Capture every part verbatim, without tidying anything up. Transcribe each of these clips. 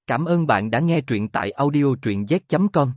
Cảm ơn bạn đã nghe truyện tại audio truyện z chấm com.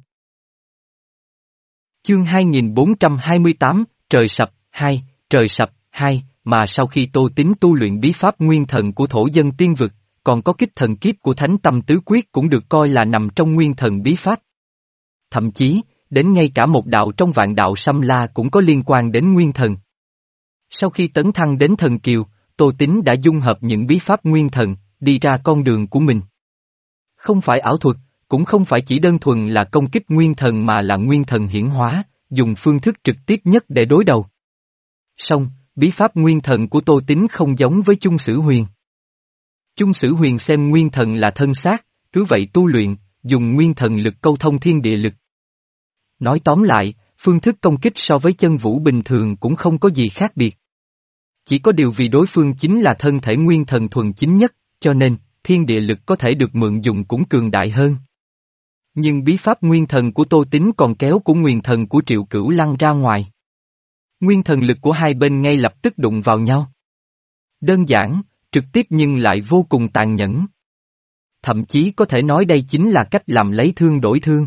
Chương hai nghìn bốn trăm hai mươi tám, Trời sập, hai, Trời sập, hai, mà sau khi Tô Tín tu luyện bí pháp nguyên thần của thổ dân tiên vực, còn có kích thần kiếp của Thánh Tâm Tứ Quyết cũng được coi là nằm trong nguyên thần bí pháp. Thậm chí, đến ngay cả một đạo trong vạn đạo Sâm La cũng có liên quan đến nguyên thần. Sau khi tấn thăng đến thần kiều, Tô Tín đã dung hợp những bí pháp nguyên thần, đi ra con đường của mình. Không phải ảo thuật, cũng không phải chỉ đơn thuần là công kích nguyên thần mà là nguyên thần hiển hóa, dùng phương thức trực tiếp nhất để đối đầu. Song, bí pháp nguyên thần của Tô Tín không giống với Chung Sử Huyền. Chung Sử Huyền xem nguyên thần là thân xác, cứ vậy tu luyện, dùng nguyên thần lực câu thông thiên địa lực. Nói tóm lại, phương thức công kích so với chân vũ bình thường cũng không có gì khác biệt. Chỉ có điều vì đối phương chính là thân thể nguyên thần thuần chính nhất, cho nên, thiên địa lực có thể được mượn dùng cũng cường đại hơn. Nhưng bí pháp nguyên thần của Tô Tín còn kéo của nguyên thần của Triệu Cửu Lăng ra ngoài. Nguyên thần lực của hai bên ngay lập tức đụng vào nhau. Đơn giản, trực tiếp nhưng lại vô cùng tàn nhẫn. Thậm chí có thể nói đây chính là cách làm lấy thương đổi thương.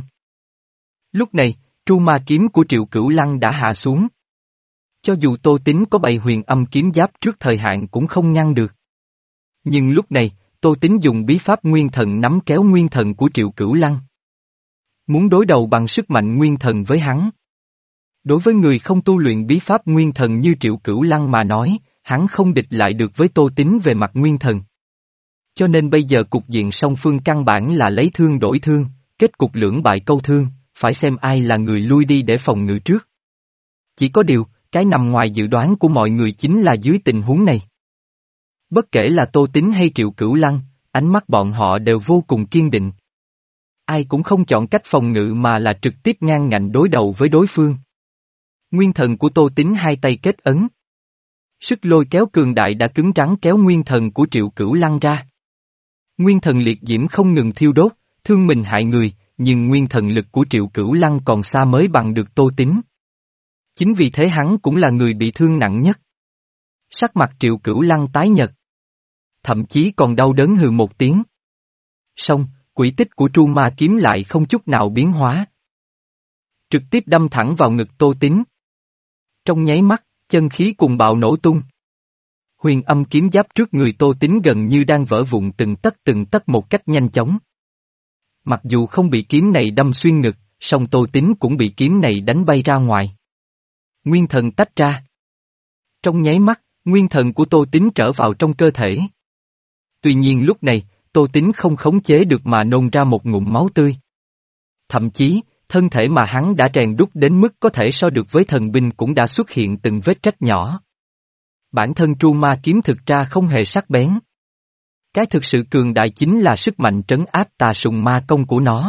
Lúc này, tru ma kiếm của Triệu Cửu Lăng đã hạ xuống. Cho dù Tô Tín có bày huyền âm kiếm giáp trước thời hạn cũng không ngăn được. Nhưng lúc này, Tô Tín dùng bí pháp nguyên thần nắm kéo nguyên thần của Triệu Cửu Lăng. Muốn đối đầu bằng sức mạnh nguyên thần với hắn. Đối với người không tu luyện bí pháp nguyên thần như Triệu Cửu Lăng mà nói, hắn không địch lại được với Tô Tín về mặt nguyên thần. Cho nên bây giờ cục diện song phương căn bản là lấy thương đổi thương, kết cục lưỡng bại câu thương, phải xem ai là người lui đi để phòng ngự trước. Chỉ có điều, cái nằm ngoài dự đoán của mọi người chính là dưới tình huống này. Bất kể là Tô Tín hay Triệu Cửu Lăng, ánh mắt bọn họ đều vô cùng kiên định. Ai cũng không chọn cách phòng ngự mà là trực tiếp ngang ngạnh đối đầu với đối phương. Nguyên thần của Tô Tín hai tay kết ấn. Sức lôi kéo cường đại đã cứng rắn kéo nguyên thần của Triệu Cửu Lăng ra. Nguyên thần liệt diễm không ngừng thiêu đốt, thương mình hại người, nhưng nguyên thần lực của Triệu Cửu Lăng còn xa mới bằng được Tô Tín. Chính vì thế hắn cũng là người bị thương nặng nhất. Sắc mặt Triệu Cửu Lăng tái nhợt. Thậm chí còn đau đớn hừ một tiếng. Song, quỹ tích của tru ma kiếm lại không chút nào biến hóa. Trực tiếp đâm thẳng vào ngực Tô Tín. Trong nháy mắt, chân khí cùng bạo nổ tung. Huyền âm kiếm giáp trước người Tô Tín gần như đang vỡ vụn từng tấc từng tấc một cách nhanh chóng. Mặc dù không bị kiếm này đâm xuyên ngực, song Tô Tín cũng bị kiếm này đánh bay ra ngoài. Nguyên thần tách ra. Trong nháy mắt, nguyên thần của Tô Tín trở vào trong cơ thể. Tuy nhiên lúc này, Tô Tín không khống chế được mà nôn ra một ngụm máu tươi. Thậm chí, thân thể mà hắn đã rèn đúc đến mức có thể so được với thần binh cũng đã xuất hiện từng vết rách nhỏ. Bản thân tru ma kiếm thực ra không hề sắc bén. Cái thực sự cường đại chính là sức mạnh trấn áp tà sùng ma công của nó.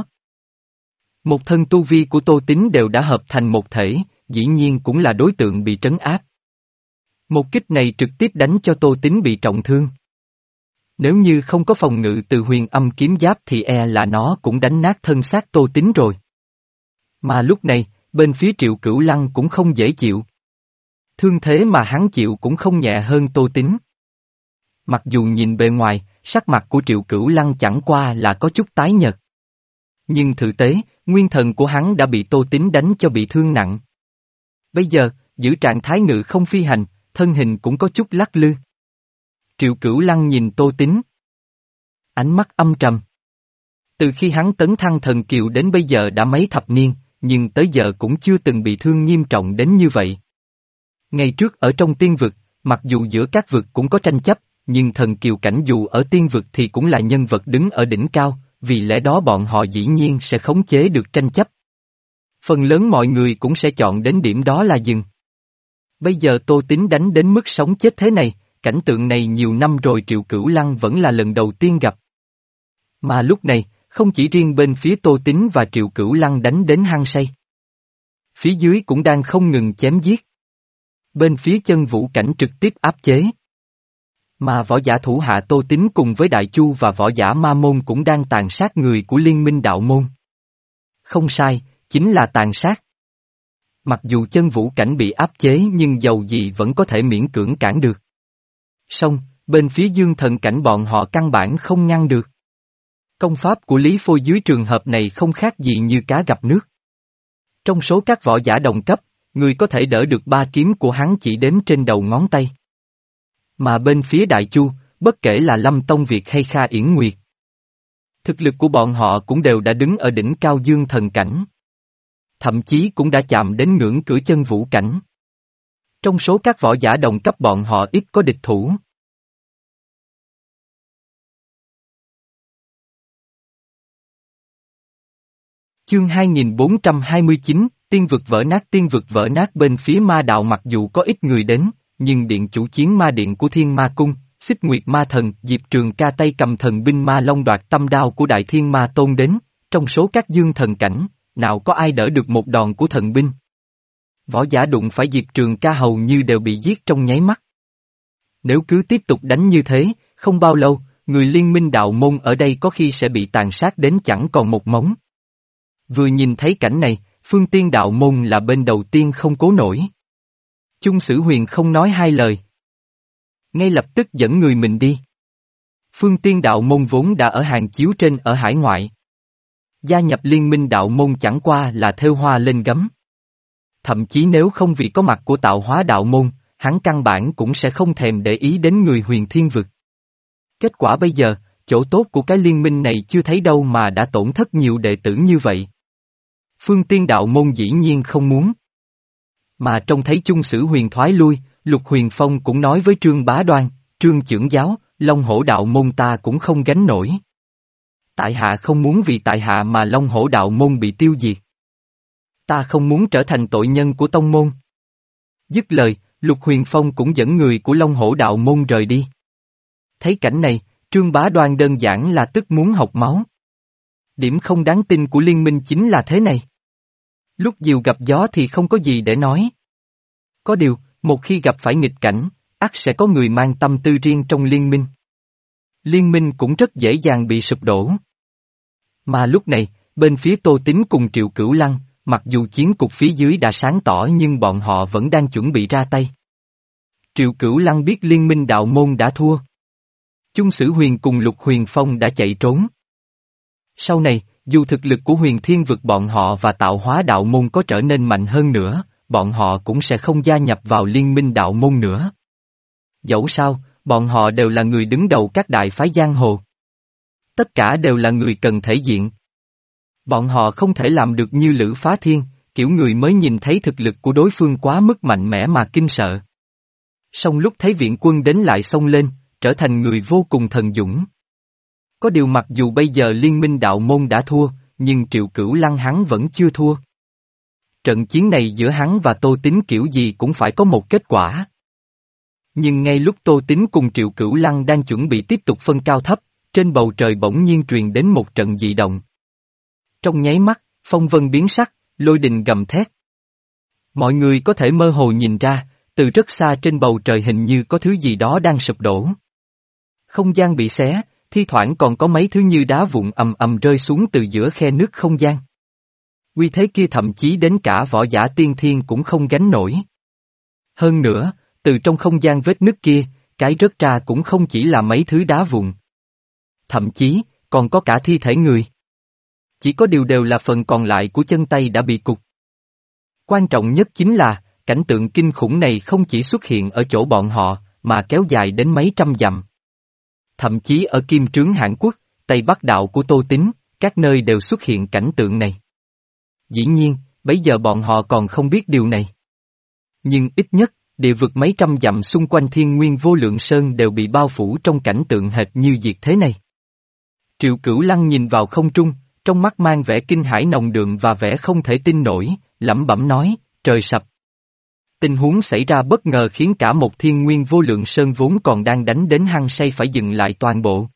Một thân tu vi của Tô Tín đều đã hợp thành một thể, dĩ nhiên cũng là đối tượng bị trấn áp. Một kích này trực tiếp đánh cho Tô Tín bị trọng thương. Nếu như không có phòng ngự từ huyền âm kiếm giáp thì e là nó cũng đánh nát thân xác Tô Tín rồi. Mà lúc này, bên phía Triệu Cửu Lăng cũng không dễ chịu. Thương thế mà hắn chịu cũng không nhẹ hơn Tô Tín. Mặc dù nhìn bề ngoài, sắc mặt của Triệu Cửu Lăng chẳng qua là có chút tái nhợt. Nhưng thực tế, nguyên thần của hắn đã bị Tô Tín đánh cho bị thương nặng. Bây giờ, giữ trạng thái ngự không phi hành, thân hình cũng có chút lắc lư. Triệu Cửu Lăng nhìn Tô Tín. Ánh mắt âm trầm. Từ khi hắn tấn thăng thần kiều đến bây giờ đã mấy thập niên, nhưng tới giờ cũng chưa từng bị thương nghiêm trọng đến như vậy. Ngày trước ở trong tiên vực, mặc dù giữa các vực cũng có tranh chấp, nhưng thần kiều cảnh dù ở tiên vực thì cũng là nhân vật đứng ở đỉnh cao, vì lẽ đó bọn họ dĩ nhiên sẽ khống chế được tranh chấp. Phần lớn mọi người cũng sẽ chọn đến điểm đó là dừng. Bây giờ Tô Tín đánh đến mức sống chết thế này, cảnh tượng này nhiều năm rồi Triệu Cửu Lăng vẫn là lần đầu tiên gặp. Mà lúc này, không chỉ riêng bên phía Tô Tín và Triệu Cửu Lăng đánh đến hăng say. Phía dưới cũng đang không ngừng chém giết. Bên phía chân vũ cảnh trực tiếp áp chế. Mà võ giả thủ hạ Tô Tín cùng với Đại Chu và võ giả Ma Môn cũng đang tàn sát người của Liên minh đạo môn. Không sai, chính là tàn sát. Mặc dù chân vũ cảnh bị áp chế nhưng dầu gì vẫn có thể miễn cưỡng cản được. Song, bên phía dương thần cảnh bọn họ căn bản không ngăn được. Công pháp của Lý Phôi dưới trường hợp này không khác gì như cá gặp nước. Trong số các võ giả đồng cấp, người có thể đỡ được ba kiếm của hắn chỉ đếm trên đầu ngón tay. Mà bên phía Đại Chu, bất kể là Lâm Tông Việt hay Kha Yển Nguyệt, thực lực của bọn họ cũng đều đã đứng ở đỉnh cao dương thần cảnh. Thậm chí cũng đã chạm đến ngưỡng cửa chân vũ cảnh. Trong số các võ giả đồng cấp bọn họ ít có địch thủ. Chương hai nghìn bốn trăm hai mươi chín, Tiên vực vỡ nát. Tiên vực vỡ nát bên phía ma đạo mặc dù có ít người đến, nhưng điện chủ chiến ma điện của Thiên Ma Cung, Xích Nguyệt Ma Thần, Diệp Trường Ca tay cầm thần binh ma long đoạt tâm đao của Đại Thiên Ma Tôn đến, trong số các dương thần cảnh, nào có ai đỡ được một đòn của thần binh. Võ giả đụng phải Diệp Trường Ca hầu như đều bị giết trong nháy mắt. Nếu cứ tiếp tục đánh như thế, không bao lâu, người liên minh đạo môn ở đây có khi sẽ bị tàn sát đến chẳng còn một mống. Vừa nhìn thấy cảnh này, Phương Tiên đạo môn là bên đầu tiên không cố nổi. Chung Sử Huyền không nói hai lời. Ngay lập tức dẫn người mình đi. Phương Tiên đạo môn vốn đã ở hàng chiếu trên ở hải ngoại. Gia nhập liên minh đạo môn chẳng qua là thêu hoa lên gấm. Thậm chí nếu không vì có mặt của tạo hóa đạo môn, hắn căn bản cũng sẽ không thèm để ý đến người huyền thiên vực. Kết quả bây giờ, chỗ tốt của cái liên minh này chưa thấy đâu mà đã tổn thất nhiều đệ tử như vậy. Phương Tiên đạo môn dĩ nhiên không muốn. Mà trông thấy Chung Sử Huyền thoái lui, Lục Huyền Phong cũng nói với Trương Bá Đoan, Trương trưởng giáo, Long Hổ đạo môn ta cũng không gánh nổi. Tại hạ không muốn vì tại hạ mà Long Hổ đạo môn bị tiêu diệt. Ta không muốn trở thành tội nhân của tông môn. Dứt lời, Lục Huyền Phong cũng dẫn người của Long Hổ đạo môn rời đi. Thấy cảnh này, Trương Bá Đoan đơn giản là tức muốn học máu. Điểm không đáng tin của liên minh chính là thế này. Lúc diều gặp gió thì không có gì để nói. Có điều, một khi gặp phải nghịch cảnh, ắt sẽ có người mang tâm tư riêng trong liên minh. Liên minh cũng rất dễ dàng bị sụp đổ. Mà lúc này, bên phía Tô Tín cùng Triệu Cửu Lăng, mặc dù chiến cục phía dưới đã sáng tỏ nhưng bọn họ vẫn đang chuẩn bị ra tay. Triệu Cửu Lăng biết liên minh đạo môn đã thua. Chung Sử Huyền cùng Lục Huyền Phong đã chạy trốn. Sau này, dù thực lực của huyền thiên vực bọn họ và tạo hóa đạo môn có trở nên mạnh hơn nữa, bọn họ cũng sẽ không gia nhập vào liên minh đạo môn nữa. Dẫu sao, bọn họ đều là người đứng đầu các đại phái giang hồ. Tất cả đều là người cần thể diện. Bọn họ không thể làm được như Lữ Phá Thiên, kiểu người mới nhìn thấy thực lực của đối phương quá mức mạnh mẽ mà kinh sợ. Song lúc thấy viện quân đến lại xông lên, trở thành người vô cùng thần dũng. Có điều mặc dù bây giờ liên minh đạo môn đã thua, nhưng Triệu Cửu Lăng hắn vẫn chưa thua. Trận chiến này giữa hắn và Tô Tín kiểu gì cũng phải có một kết quả. Nhưng ngay lúc Tô Tín cùng Triệu Cửu Lăng đang chuẩn bị tiếp tục phân cao thấp, trên bầu trời bỗng nhiên truyền đến một trận dị động. Trong nháy mắt, phong vân biến sắc, lôi đình gầm thét. Mọi người có thể mơ hồ nhìn ra, từ rất xa trên bầu trời hình như có thứ gì đó đang sụp đổ. Không gian bị xé, thi thoảng còn có mấy thứ như đá vụn ầm ầm rơi xuống từ giữa khe nước không gian. Uy thế kia thậm chí đến cả võ giả tiên thiên cũng không gánh nổi. Hơn nữa, từ trong không gian vết nứt kia, cái rớt ra cũng không chỉ là mấy thứ đá vụn. Thậm chí, còn có cả thi thể người. Chỉ có điều đều là phần còn lại của chân tay đã bị cụt. Quan trọng nhất chính là, cảnh tượng kinh khủng này không chỉ xuất hiện ở chỗ bọn họ, mà kéo dài đến mấy trăm dặm. Thậm chí ở Kim Trướng Hãn Quốc, Tây Bắc đạo của Tô Tín, các nơi đều xuất hiện cảnh tượng này. Dĩ nhiên, bấy giờ bọn họ còn không biết điều này. Nhưng ít nhất, địa vực mấy trăm dặm xung quanh Thiên Nguyên Vô Lượng Sơn đều bị bao phủ trong cảnh tượng hệt như diệt thế này. Triệu Cửu Lăng nhìn vào không trung, trong mắt mang vẻ kinh hãi nồng đượm và vẻ không thể tin nổi, lẩm bẩm nói, trời sập. Tình huống xảy ra bất ngờ khiến cả một Thiên Nguyên Vô Lượng Sơn vốn còn đang đánh đến hăng say phải dừng lại toàn bộ.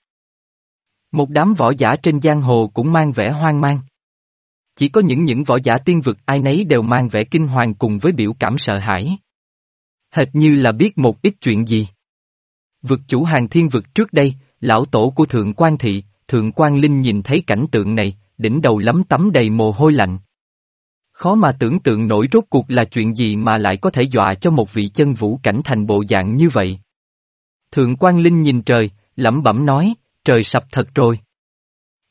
Một đám võ giả trên giang hồ cũng mang vẻ hoang mang. Chỉ có những những võ giả tiên vực ai nấy đều mang vẻ kinh hoàng cùng với biểu cảm sợ hãi. Hệt như là biết một ít chuyện gì. Vực chủ Hàng Thiên vực trước đây, lão tổ của Thượng Quan Thị, Thượng Quan Linh nhìn thấy cảnh tượng này, đỉnh đầu lấm tấm đầy mồ hôi lạnh. Khó mà tưởng tượng nổi rốt cuộc là chuyện gì mà lại có thể dọa cho một vị chân vũ cảnh thành bộ dạng như vậy. Thượng Quan Linh nhìn trời, lẩm bẩm nói, trời sập thật rồi.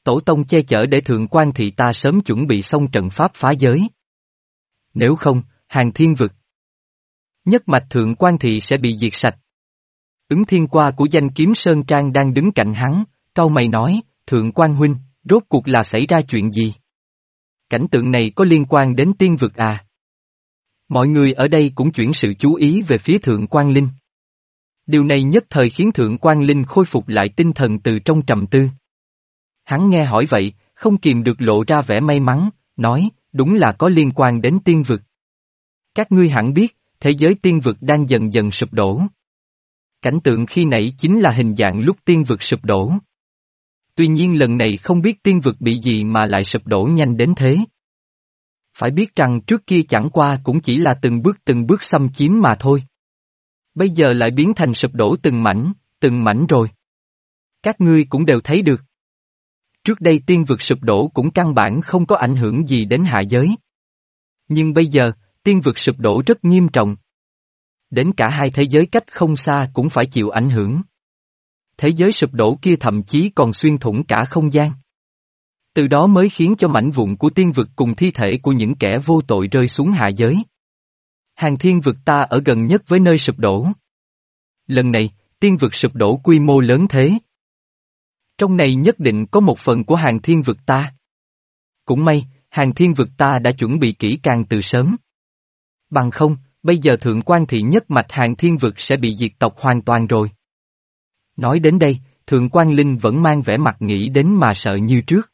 tổ tông che chở để thượng quan thị ta sớm chuẩn bị xong trận pháp phá giới. Nếu không, hàng thiên vực. Nhất mạch thượng quan thị sẽ bị diệt sạch. Ứng thiên qua của danh kiếm Sơn Trang đang đứng cạnh hắn, cau mày nói, thượng quan huynh, rốt cuộc là xảy ra chuyện gì? Cảnh tượng này có liên quan đến tiên vực à? Mọi người ở đây cũng chuyển sự chú ý về phía thượng quan linh. Điều này nhất thời khiến thượng quan linh khôi phục lại tinh thần từ trong trầm tư. Hắn nghe hỏi vậy, không kìm được lộ ra vẻ may mắn, nói, đúng là có liên quan đến tiên vực. Các ngươi hẳn biết, thế giới tiên vực đang dần dần sụp đổ. Cảnh tượng khi nãy chính là hình dạng lúc tiên vực sụp đổ. Tuy nhiên lần này không biết tiên vực bị gì mà lại sụp đổ nhanh đến thế. Phải biết rằng trước kia chẳng qua cũng chỉ là từng bước từng bước xâm chiếm mà thôi. Bây giờ lại biến thành sụp đổ từng mảnh, từng mảnh rồi. Các ngươi cũng đều thấy được. Trước đây tiên vực sụp đổ cũng căn bản không có ảnh hưởng gì đến hạ giới. Nhưng bây giờ, tiên vực sụp đổ rất nghiêm trọng. Đến cả hai thế giới cách không xa cũng phải chịu ảnh hưởng. Thế giới sụp đổ kia thậm chí còn xuyên thủng cả không gian. Từ đó mới khiến cho mảnh vụn của tiên vực cùng thi thể của những kẻ vô tội rơi xuống hạ giới. Hàng thiên vực ta ở gần nhất với nơi sụp đổ. Lần này, tiên vực sụp đổ quy mô lớn thế. Trong này nhất định có một phần của hàng thiên vực ta. Cũng may, hàng thiên vực ta đã chuẩn bị kỹ càng từ sớm. Bằng không, bây giờ thượng quan thị nhất mạch hàng thiên vực sẽ bị diệt tộc hoàn toàn rồi. Nói đến đây, thượng quan linh vẫn mang vẻ mặt nghĩ đến mà sợ như trước.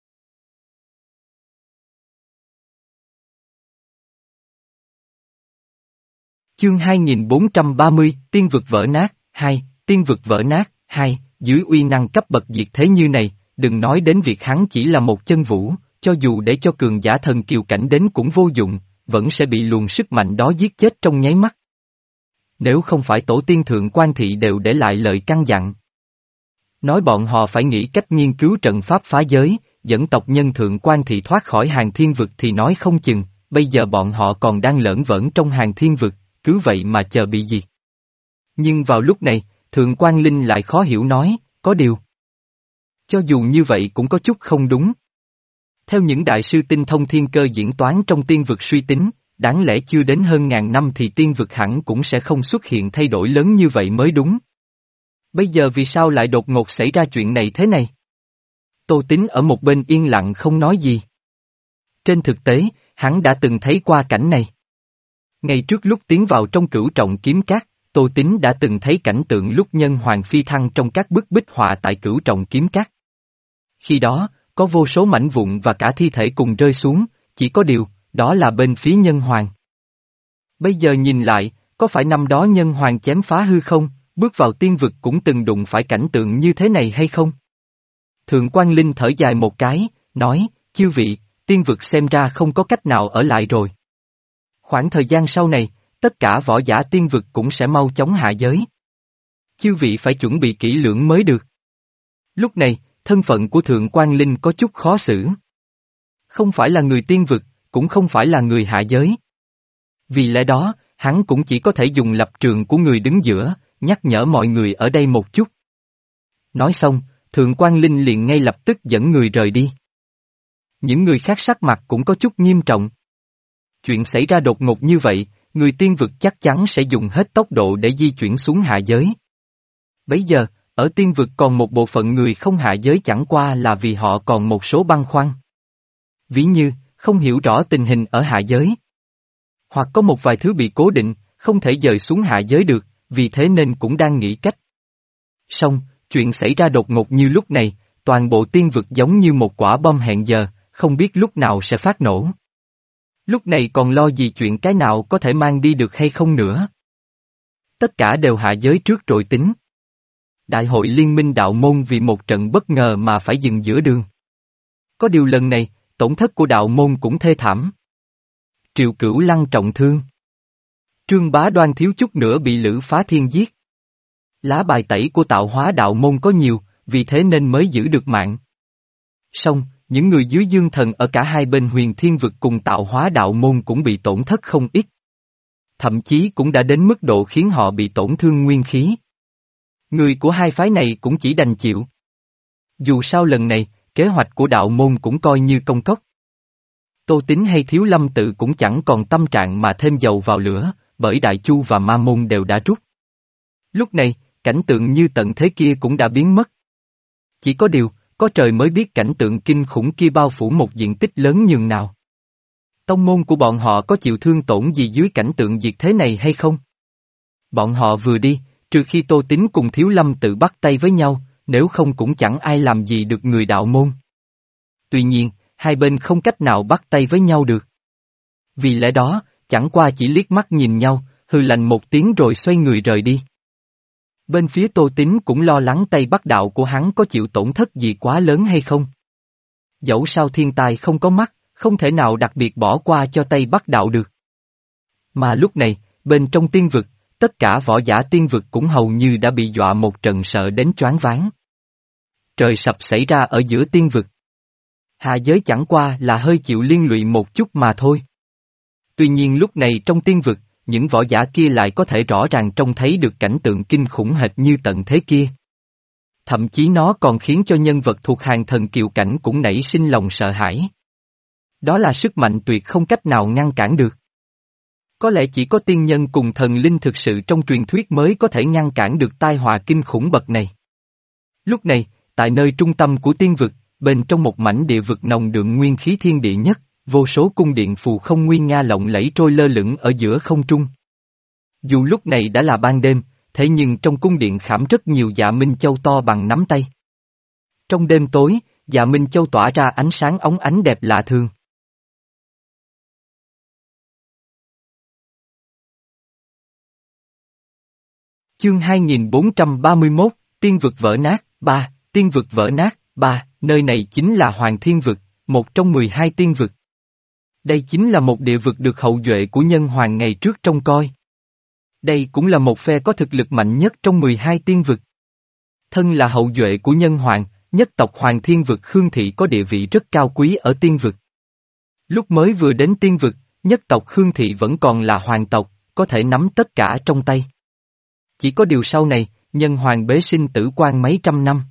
Chương hai nghìn bốn trăm ba mươi, Tiên vực vỡ nát, hai, Tiên vực vỡ nát, hai, dưới uy năng cấp bậc diệt thế như này, đừng nói đến việc hắn chỉ là một chân vũ, cho dù để cho cường giả thần kiều cảnh đến cũng vô dụng, vẫn sẽ bị luồng sức mạnh đó giết chết trong nháy mắt. Nếu không phải tổ tiên thượng quan thị đều để lại lời căn dặn. Nói bọn họ phải nghĩ cách nghiên cứu trận pháp phá giới, dẫn tộc nhân thượng quan thị thoát khỏi hàng thiên vực thì nói không chừng, bây giờ bọn họ còn đang lởn vởn trong hàng thiên vực, cứ vậy mà chờ bị diệt. Nhưng vào lúc này, thượng quan linh lại khó hiểu nói, có điều. Cho dù như vậy cũng có chút không đúng. Theo những đại sư tinh thông thiên cơ diễn toán trong tiên vực suy tính, đáng lẽ chưa đến hơn ngàn năm thì tiên vực hẳn cũng sẽ không xuất hiện thay đổi lớn như vậy mới đúng. Bây giờ vì sao lại đột ngột xảy ra chuyện này thế này? Tô Tín ở một bên yên lặng không nói gì. Trên thực tế, hắn đã từng thấy qua cảnh này. Ngay trước lúc tiến vào trong cửu trọng kiếm cát, Tô Tín đã từng thấy cảnh tượng lúc nhân hoàng phi thăng trong các bức bích họa tại cửu trọng kiếm cát. Khi đó, có vô số mảnh vụn và cả thi thể cùng rơi xuống, chỉ có điều, đó là bên phía nhân hoàng. Bây giờ nhìn lại, có phải năm đó nhân hoàng chém phá hư không, bước vào tiên vực cũng từng đụng phải cảnh tượng như thế này hay không? Thượng quan Linh thở dài một cái, nói, chư vị, tiên vực xem ra không có cách nào ở lại rồi. Khoảng thời gian sau này, tất cả võ giả tiên vực cũng sẽ mau chóng hạ giới. Chư vị phải chuẩn bị kỹ lưỡng mới được. Lúc này, thân phận của Thượng quan Linh có chút khó xử. Không phải là người tiên vực, cũng không phải là người hạ giới. Vì lẽ đó, hắn cũng chỉ có thể dùng lập trường của người đứng giữa, nhắc nhở mọi người ở đây một chút. Nói xong, Thượng quan Linh liền ngay lập tức dẫn người rời đi. Những người khác sắc mặt cũng có chút nghiêm trọng. Chuyện xảy ra đột ngột như vậy, người tiên vực chắc chắn sẽ dùng hết tốc độ để di chuyển xuống hạ giới. Bấy giờ, ở tiên vực còn một bộ phận người không hạ giới chẳng qua là vì họ còn một số băn khoăn. Ví như, không hiểu rõ tình hình ở hạ giới. Hoặc có một vài thứ bị cố định, không thể dời xuống hạ giới được, vì thế nên cũng đang nghĩ cách. Song, chuyện xảy ra đột ngột như lúc này, toàn bộ tiên vực giống như một quả bom hẹn giờ, không biết lúc nào sẽ phát nổ. Lúc này còn lo gì chuyện cái nào có thể mang đi được hay không nữa. Tất cả đều hạ giới trước rồi tính. Đại hội liên minh đạo môn vì một trận bất ngờ mà phải dừng giữa đường. Có điều lần này, tổn thất của đạo môn cũng thê thảm. Triệu Cửu Lăng trọng thương. Trương Bá Đoan thiếu chút nữa bị Lữ Phá Thiên giết. Lá bài tẩy của tạo hóa đạo môn có nhiều, vì thế nên mới giữ được mạng. Song, những người dưới dương thần ở cả hai bên huyền thiên vực cùng tạo hóa đạo môn cũng bị tổn thất không ít. Thậm chí cũng đã đến mức độ khiến họ bị tổn thương nguyên khí. Người của hai phái này cũng chỉ đành chịu. Dù sao lần này, kế hoạch của đạo môn cũng coi như công cốc. Tô Tín hay Thiếu Lâm Tự cũng chẳng còn tâm trạng mà thêm dầu vào lửa, bởi Đại Chu và Ma Môn đều đã rút. Lúc này, cảnh tượng như tận thế kia cũng đã biến mất. Chỉ có điều, có trời mới biết cảnh tượng kinh khủng kia bao phủ một diện tích lớn nhường nào. Tông môn của bọn họ có chịu thương tổn gì dưới cảnh tượng diệt thế này hay không? Bọn họ vừa đi, trừ khi Tô Tín cùng Thiếu Lâm Tự bắt tay với nhau, nếu không cũng chẳng ai làm gì được người đạo môn. Tuy nhiên, hai bên không cách nào bắt tay với nhau được. Vì lẽ đó, chẳng qua chỉ liếc mắt nhìn nhau, hừ lạnh một tiếng rồi xoay người rời đi. Bên phía Tô Tín cũng lo lắng Tây Bắc đạo của hắn có chịu tổn thất gì quá lớn hay không. Dẫu sao thiên tài không có mắt, không thể nào đặc biệt bỏ qua cho Tây Bắc đạo được. Mà lúc này, bên trong tiên vực, tất cả võ giả tiên vực cũng hầu như đã bị dọa một trận sợ đến choáng váng. Trời sập xảy ra ở giữa tiên vực. Hạ giới chẳng qua là hơi chịu liên lụy một chút mà thôi. Tuy nhiên lúc này trong tiên vực, những võ giả kia lại có thể rõ ràng trông thấy được cảnh tượng kinh khủng hệt như tận thế kia. Thậm chí nó còn khiến cho nhân vật thuộc hàng thần kiều cảnh cũng nảy sinh lòng sợ hãi. Đó là sức mạnh tuyệt không cách nào ngăn cản được. Có lẽ chỉ có tiên nhân cùng thần linh thực sự trong truyền thuyết mới có thể ngăn cản được tai họa kinh khủng bậc này. Lúc này, tại nơi trung tâm của tiên vực, bên trong một mảnh địa vực nồng đượm nguyên khí thiên địa nhất, vô số cung điện phù không nguy nga lộng lẫy trôi lơ lửng ở giữa không trung. Dù lúc này đã là ban đêm, thế nhưng trong cung điện khảm rất nhiều dạ minh châu to bằng nắm tay. Trong đêm tối, dạ minh châu tỏa ra ánh sáng óng ánh đẹp lạ thường. Chương hai nghìn bốn trăm ba mươi mốt, Tiên vực vỡ nát, ba, Tiên vực vỡ nát, ba, nơi này chính là Hoàng Thiên vực, một trong mười hai tiên vực. Đây chính là một địa vực được hậu duệ của nhân hoàng ngày trước trông coi. Đây cũng là một phe có thực lực mạnh nhất trong mười hai tiên vực. Thân là hậu duệ của nhân hoàng, nhất tộc Hoàng Thiên vực Khương Thị có địa vị rất cao quý ở tiên vực. Lúc mới vừa đến tiên vực, nhất tộc Khương Thị vẫn còn là hoàng tộc, có thể nắm tất cả trong tay. Chỉ có điều sau này, nhân hoàng bế sinh tử quan mấy trăm năm.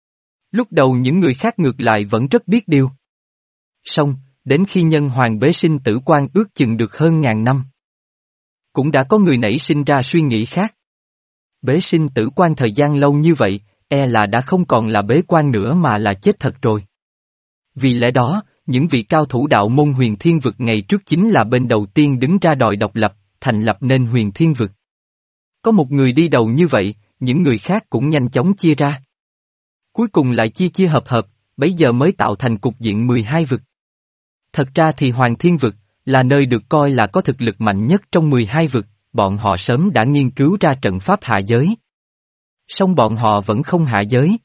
Lúc đầu những người khác ngược lại vẫn rất biết điều. Song, đến khi nhân hoàng bế sinh tử quan ước chừng được hơn ngàn năm. Cũng đã có người nảy sinh ra suy nghĩ khác. Bế sinh tử quan thời gian lâu như vậy, e là đã không còn là bế quan nữa mà là chết thật rồi. Vì lẽ đó, những vị cao thủ đạo môn huyền thiên vực ngày trước chính là bên đầu tiên đứng ra đòi độc lập, thành lập nên huyền thiên vực. Có một người đi đầu như vậy, những người khác cũng nhanh chóng chia ra. Cuối cùng lại chia chia hợp hợp, bấy giờ mới tạo thành cục diện mười hai vực. Thật ra thì Hoàng Thiên vực là nơi được coi là có thực lực mạnh nhất trong mười hai vực, bọn họ sớm đã nghiên cứu ra trận pháp hạ giới. Song bọn họ vẫn không hạ giới.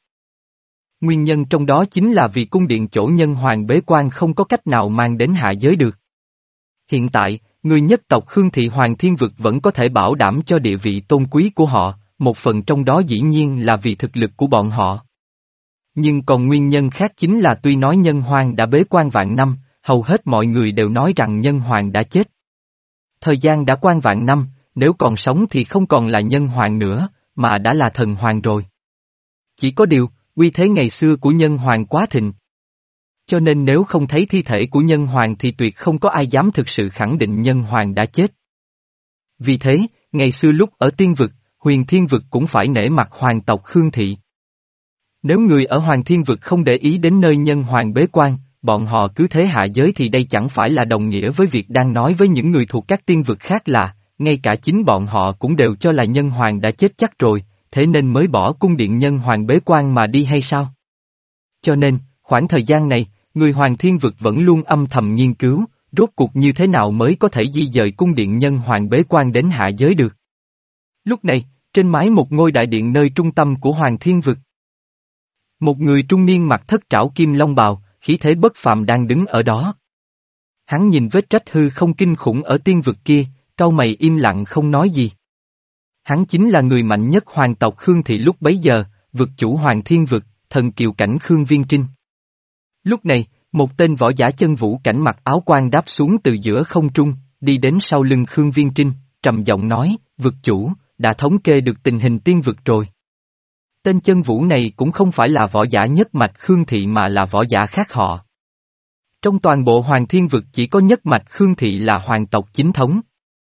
Nguyên nhân trong đó chính là vì cung điện chỗ nhân hoàng bế quan không có cách nào mang đến hạ giới được. Hiện tại, người nhất tộc Khương Thị Hoàng Thiên vực vẫn có thể bảo đảm cho địa vị tôn quý của họ, một phần trong đó dĩ nhiên là vì thực lực của bọn họ. Nhưng còn nguyên nhân khác chính là tuy nói nhân hoàng đã bế quan vạn năm, hầu hết mọi người đều nói rằng nhân hoàng đã chết. Thời gian đã quan vạn năm, nếu còn sống thì không còn là nhân hoàng nữa, mà đã là thần hoàng rồi. Chỉ có điều, uy thế ngày xưa của nhân hoàng quá thịnh. Cho nên nếu không thấy thi thể của nhân hoàng thì tuyệt không có ai dám thực sự khẳng định nhân hoàng đã chết. Vì thế, ngày xưa lúc ở tiên vực, huyền thiên vực cũng phải nể mặt hoàng tộc Khương Thị. Nếu người ở Hoàng Thiên vực không để ý đến nơi nhân hoàng bế quan, bọn họ cứ thế hạ giới thì đây chẳng phải là đồng nghĩa với việc đang nói với những người thuộc các tiên vực khác là, ngay cả chính bọn họ cũng đều cho là nhân hoàng đã chết chắc rồi, thế nên mới bỏ cung điện nhân hoàng bế quan mà đi hay sao? Cho nên, khoảng thời gian này, người Hoàng Thiên vực vẫn luôn âm thầm nghiên cứu, rốt cuộc như thế nào mới có thể di dời cung điện nhân hoàng bế quan đến hạ giới được. Lúc này, trên mái một ngôi đại điện nơi trung tâm của Hoàng Thiên vực. Một người trung niên mặc thất trảo kim long bào, khí thế bất phàm đang đứng ở đó. Hắn nhìn vết rách hư không kinh khủng ở tiên vực kia, cau mày im lặng không nói gì. Hắn chính là người mạnh nhất hoàng tộc Khương Thị lúc bấy giờ, vực chủ Hoàng Thiên vực, thần kiều cảnh Khương Viên Trinh. Lúc này, một tên võ giả chân vũ cảnh mặc áo quan đáp xuống từ giữa không trung, đi đến sau lưng Khương Viên Trinh, trầm giọng nói, vực chủ, đã thống kê được tình hình tiên vực rồi. Tên chân vũ này cũng không phải là võ giả nhất mạch Khương Thị mà là võ giả khác họ. Trong toàn bộ Hoàng Thiên Vực chỉ có nhất mạch Khương Thị là hoàng tộc chính thống.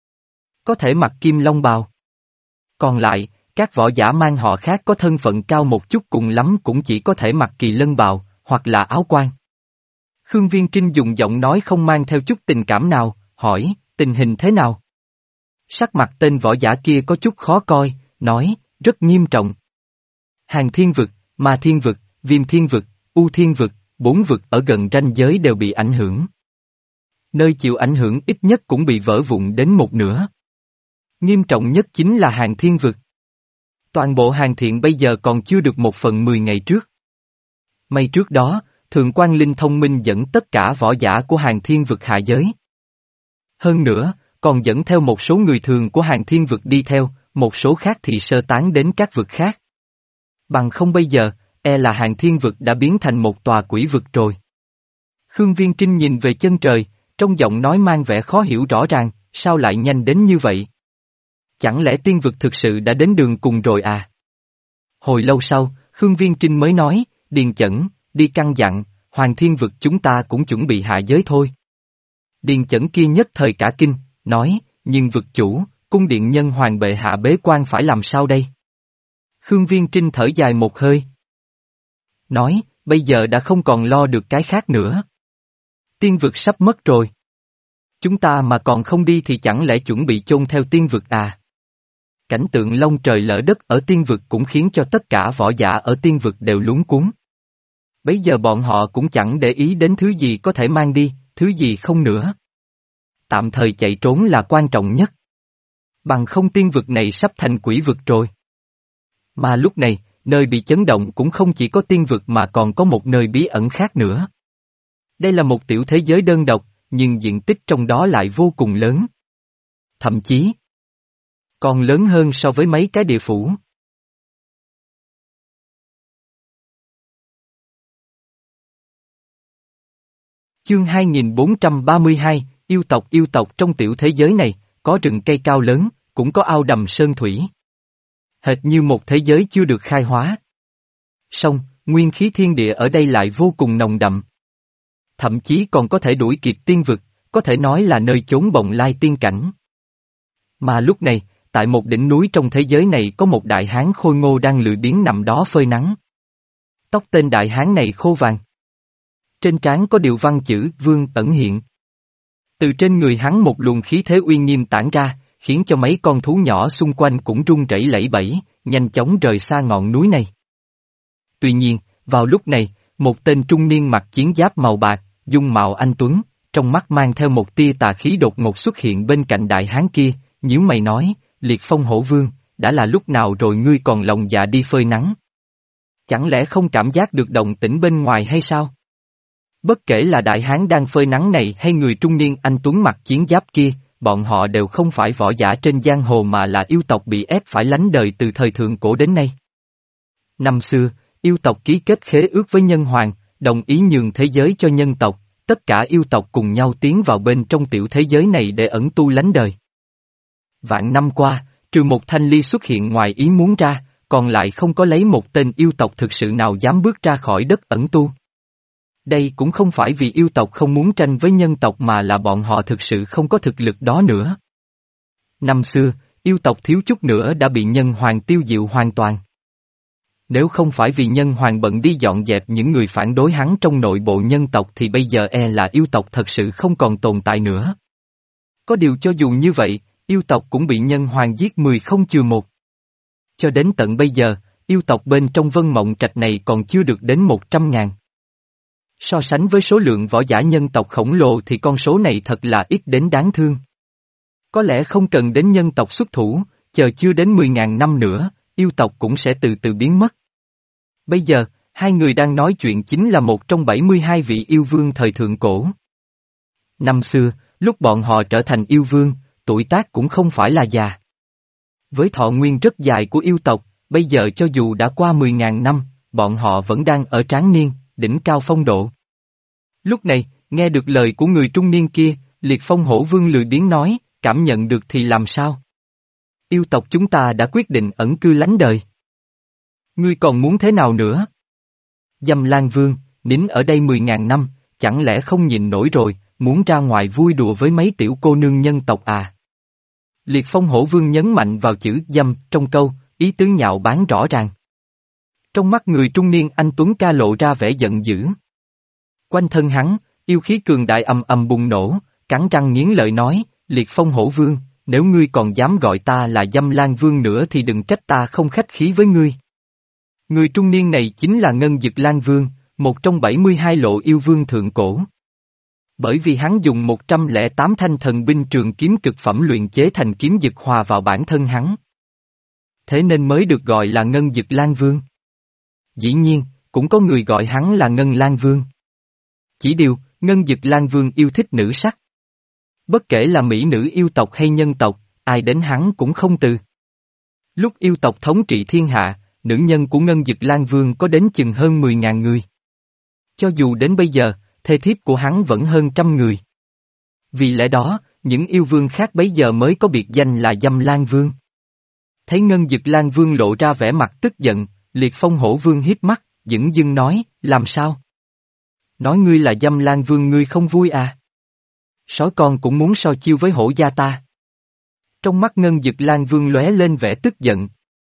Có thể mặc kim long bào. Còn lại, các võ giả mang họ khác có thân phận cao một chút cùng lắm cũng chỉ có thể mặc kỳ lân bào, hoặc là áo quan. Khương Viên Trinh dùng giọng nói không mang theo chút tình cảm nào, hỏi, tình hình thế nào? Sắc mặt tên võ giả kia có chút khó coi, nói, rất nghiêm trọng. Hàng Thiên Vực, Ma Thiên Vực, Viêm Thiên Vực, U Thiên Vực, bốn vực ở gần ranh giới đều bị ảnh hưởng. Nơi chịu ảnh hưởng ít nhất cũng bị vỡ vụn đến một nửa. Nghiêm trọng nhất chính là Hàng Thiên Vực. Toàn bộ Hàng Thiện bây giờ còn chưa được một phần mười ngày trước. May trước đó, Thượng Quan Linh thông minh dẫn tất cả võ giả của Hàng Thiên Vực hạ giới. Hơn nữa, còn dẫn theo một số người thường của Hàng Thiên Vực đi theo, một số khác thì sơ tán đến các vực khác. Bằng không bây giờ, e là Hàng Thiên Vực đã biến thành một tòa quỷ vực rồi. Khương Viên Trinh nhìn về chân trời, trong giọng nói mang vẻ khó hiểu rõ ràng, sao lại nhanh đến như vậy? Chẳng lẽ tiên vực thực sự đã đến đường cùng rồi à? Hồi lâu sau, Khương Viên Trinh mới nói, Điền Chẩn, đi căn dặn, Hoàng Thiên Vực chúng ta cũng chuẩn bị hạ giới thôi. Điền Chẩn kia nhất thời cả kinh, nói, nhưng vực chủ, cung điện nhân hoàng bệ hạ bế quan phải làm sao đây? Khương Viên Trinh thở dài một hơi. Nói, bây giờ đã không còn lo được cái khác nữa. Tiên vực sắp mất rồi. Chúng ta mà còn không đi thì chẳng lẽ chuẩn bị chôn theo tiên vực à? Cảnh tượng long trời lỡ đất ở tiên vực cũng khiến cho tất cả võ giả ở tiên vực đều luống cuống. Bấy giờ bọn họ cũng chẳng để ý đến thứ gì có thể mang đi, thứ gì không nữa. Tạm thời chạy trốn là quan trọng nhất. Bằng không tiên vực này sắp thành quỷ vực rồi. Mà lúc này, nơi bị chấn động cũng không chỉ có tiên vực mà còn có một nơi bí ẩn khác nữa. Đây là một tiểu thế giới đơn độc, nhưng diện tích trong đó lại vô cùng lớn. Thậm chí, còn lớn hơn so với mấy cái địa phủ. Chương hai nghìn bốn trăm ba mươi hai, yêu tộc yêu tộc trong tiểu thế giới này, có rừng cây cao lớn, cũng có ao đầm sơn thủy. Hệt như một thế giới chưa được khai hóa. Song, nguyên khí thiên địa ở đây lại vô cùng nồng đậm. Thậm chí còn có thể đuổi kịp tiên vực, có thể nói là nơi chốn bồng lai tiên cảnh. Mà lúc này, tại một đỉnh núi trong thế giới này có một đại hán khôi ngô đang lười biếng nằm đó phơi nắng. Tóc tên đại hán này khô vàng. Trên trán có điệu văn chữ Vương ẩn hiện. Từ trên người hắn một luồng khí thế uy nghiêm tản ra, khiến cho mấy con thú nhỏ xung quanh cũng run rẩy lẩy bẩy, nhanh chóng rời xa ngọn núi này. Tuy nhiên, vào lúc này, một tên trung niên mặc chiến giáp màu bạc, dung mạo anh tuấn, trong mắt mang theo một tia tà khí đột ngột xuất hiện bên cạnh đại hán kia, nhíu mày nói, Liệt Phong Hổ Vương, đã là lúc nào rồi ngươi còn lòng dạ đi phơi nắng? Chẳng lẽ không cảm giác được động tĩnh bên ngoài hay sao? Bất kể là đại hán đang phơi nắng này hay người trung niên anh tuấn mặc chiến giáp kia, bọn họ đều không phải võ giả trên giang hồ mà là yêu tộc bị ép phải lánh đời từ thời thượng cổ đến nay. Năm xưa, yêu tộc ký kết khế ước với nhân hoàng, đồng ý nhường thế giới cho nhân tộc, tất cả yêu tộc cùng nhau tiến vào bên trong tiểu thế giới này để ẩn tu lánh đời. Vạn năm qua, trừ một thanh ly xuất hiện ngoài ý muốn ra, còn lại không có lấy một tên yêu tộc thực sự nào dám bước ra khỏi đất ẩn tu. Đây cũng không phải vì yêu tộc không muốn tranh với nhân tộc mà là bọn họ thực sự không có thực lực đó nữa. Năm xưa, yêu tộc thiếu chút nữa đã bị nhân hoàng tiêu diệu hoàn toàn. Nếu không phải vì nhân hoàng bận đi dọn dẹp những người phản đối hắn trong nội bộ nhân tộc thì bây giờ e là yêu tộc thật sự không còn tồn tại nữa. Có điều cho dù như vậy, yêu tộc cũng bị nhân hoàng giết mười không chừa một. Cho đến tận bây giờ, yêu tộc bên trong Vân Mộng Trạch này còn chưa được đến một trăm ngàn. So sánh với số lượng võ giả nhân tộc khổng lồ thì con số này thật là ít đến đáng thương. Có lẽ không cần đến nhân tộc xuất thủ, chờ chưa đến mười ngàn năm nữa, yêu tộc cũng sẽ từ từ biến mất. Bây giờ, hai người đang nói chuyện chính là một trong bảy mươi hai vị yêu vương thời thượng cổ. Năm xưa, lúc bọn họ trở thành yêu vương, tuổi tác cũng không phải là già. Với thọ nguyên rất dài của yêu tộc, bây giờ cho dù đã qua mười ngàn năm, bọn họ vẫn đang ở tráng niên, đỉnh cao phong độ. Lúc này, nghe được lời của người trung niên kia, Liệt Phong Hổ Vương lười biếng nói, cảm nhận được thì làm sao? Yêu tộc chúng ta đã quyết định ẩn cư lánh đời. Ngươi còn muốn thế nào nữa? Dâm Lan Vương, nín ở đây mười ngàn năm, chẳng lẽ không nhìn nổi rồi, muốn ra ngoài vui đùa với mấy tiểu cô nương nhân tộc à? Liệt Phong Hổ Vương nhấn mạnh vào chữ dâm trong câu, ý tứ nhạo báng rõ ràng. Trong mắt người trung niên anh Tuấn ca lộ ra vẻ giận dữ. Quanh thân hắn, yêu khí cường đại ầm ầm bùng nổ, cắn răng nghiến lợi nói, Liệt Phong Hổ Vương, nếu ngươi còn dám gọi ta là Dâm Lan Vương nữa thì đừng trách ta không khách khí với ngươi. Người trung niên này chính là Ngân Dực Lan Vương, một trong bảy mươi hai lộ yêu vương thượng cổ. Bởi vì hắn dùng một trăm lẻ tám thanh thần binh trường kiếm cực phẩm luyện chế thành kiếm dực hòa vào bản thân hắn. Thế nên mới được gọi là Ngân Dực Lan Vương. Dĩ nhiên, cũng có người gọi hắn là Ngân Lan Vương. Chỉ điều, Ngân Dực Lan Vương yêu thích nữ sắc. Bất kể là mỹ nữ yêu tộc hay nhân tộc, ai đến hắn cũng không từ. Lúc yêu tộc thống trị thiên hạ, nữ nhân của Ngân Dực Lan Vương có đến chừng hơn mười ngàn người. Cho dù đến bây giờ, thê thiếp của hắn vẫn hơn trăm người. Vì lẽ đó, những yêu vương khác bấy giờ mới có biệt danh là Dâm Lan Vương. Thấy Ngân Dực Lan Vương lộ ra vẻ mặt tức giận, Liệt Phong Hổ Vương hiếp mắt, dửng dưng nói, làm sao? Nói ngươi là Dâm Lan Vương ngươi không vui à? Sói con cũng muốn so chiêu với hổ gia ta. Trong mắt Ngân Dực Lan Vương lóe lên vẻ tức giận.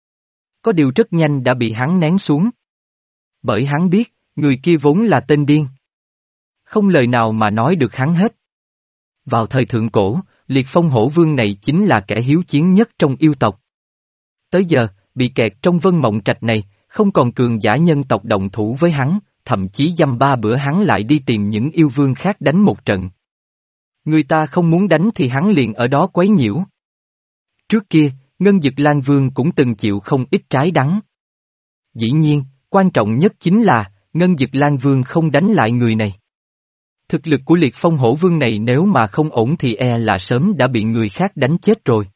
Có điều rất nhanh đã bị hắn nén xuống. Bởi hắn biết, người kia vốn là tên điên. Không lời nào mà nói được hắn hết. Vào thời thượng cổ, Liệt Phong Hổ Vương này chính là kẻ hiếu chiến nhất trong yêu tộc. Tới giờ, bị kẹt trong Vân Mộng Trạch này, không còn cường giả nhân tộc động thủ với hắn, thậm chí dăm ba bữa hắn lại đi tìm những yêu vương khác đánh một trận. Người ta không muốn đánh thì hắn liền ở đó quấy nhiễu. Trước kia, Ngân Dực Lan Vương cũng từng chịu không ít trái đắng. Dĩ nhiên, quan trọng nhất chính là, Ngân Dực Lan Vương không đánh lại người này. Thực lực của Liệt Phong Hổ Vương này nếu mà không ổn thì e là sớm đã bị người khác đánh chết rồi.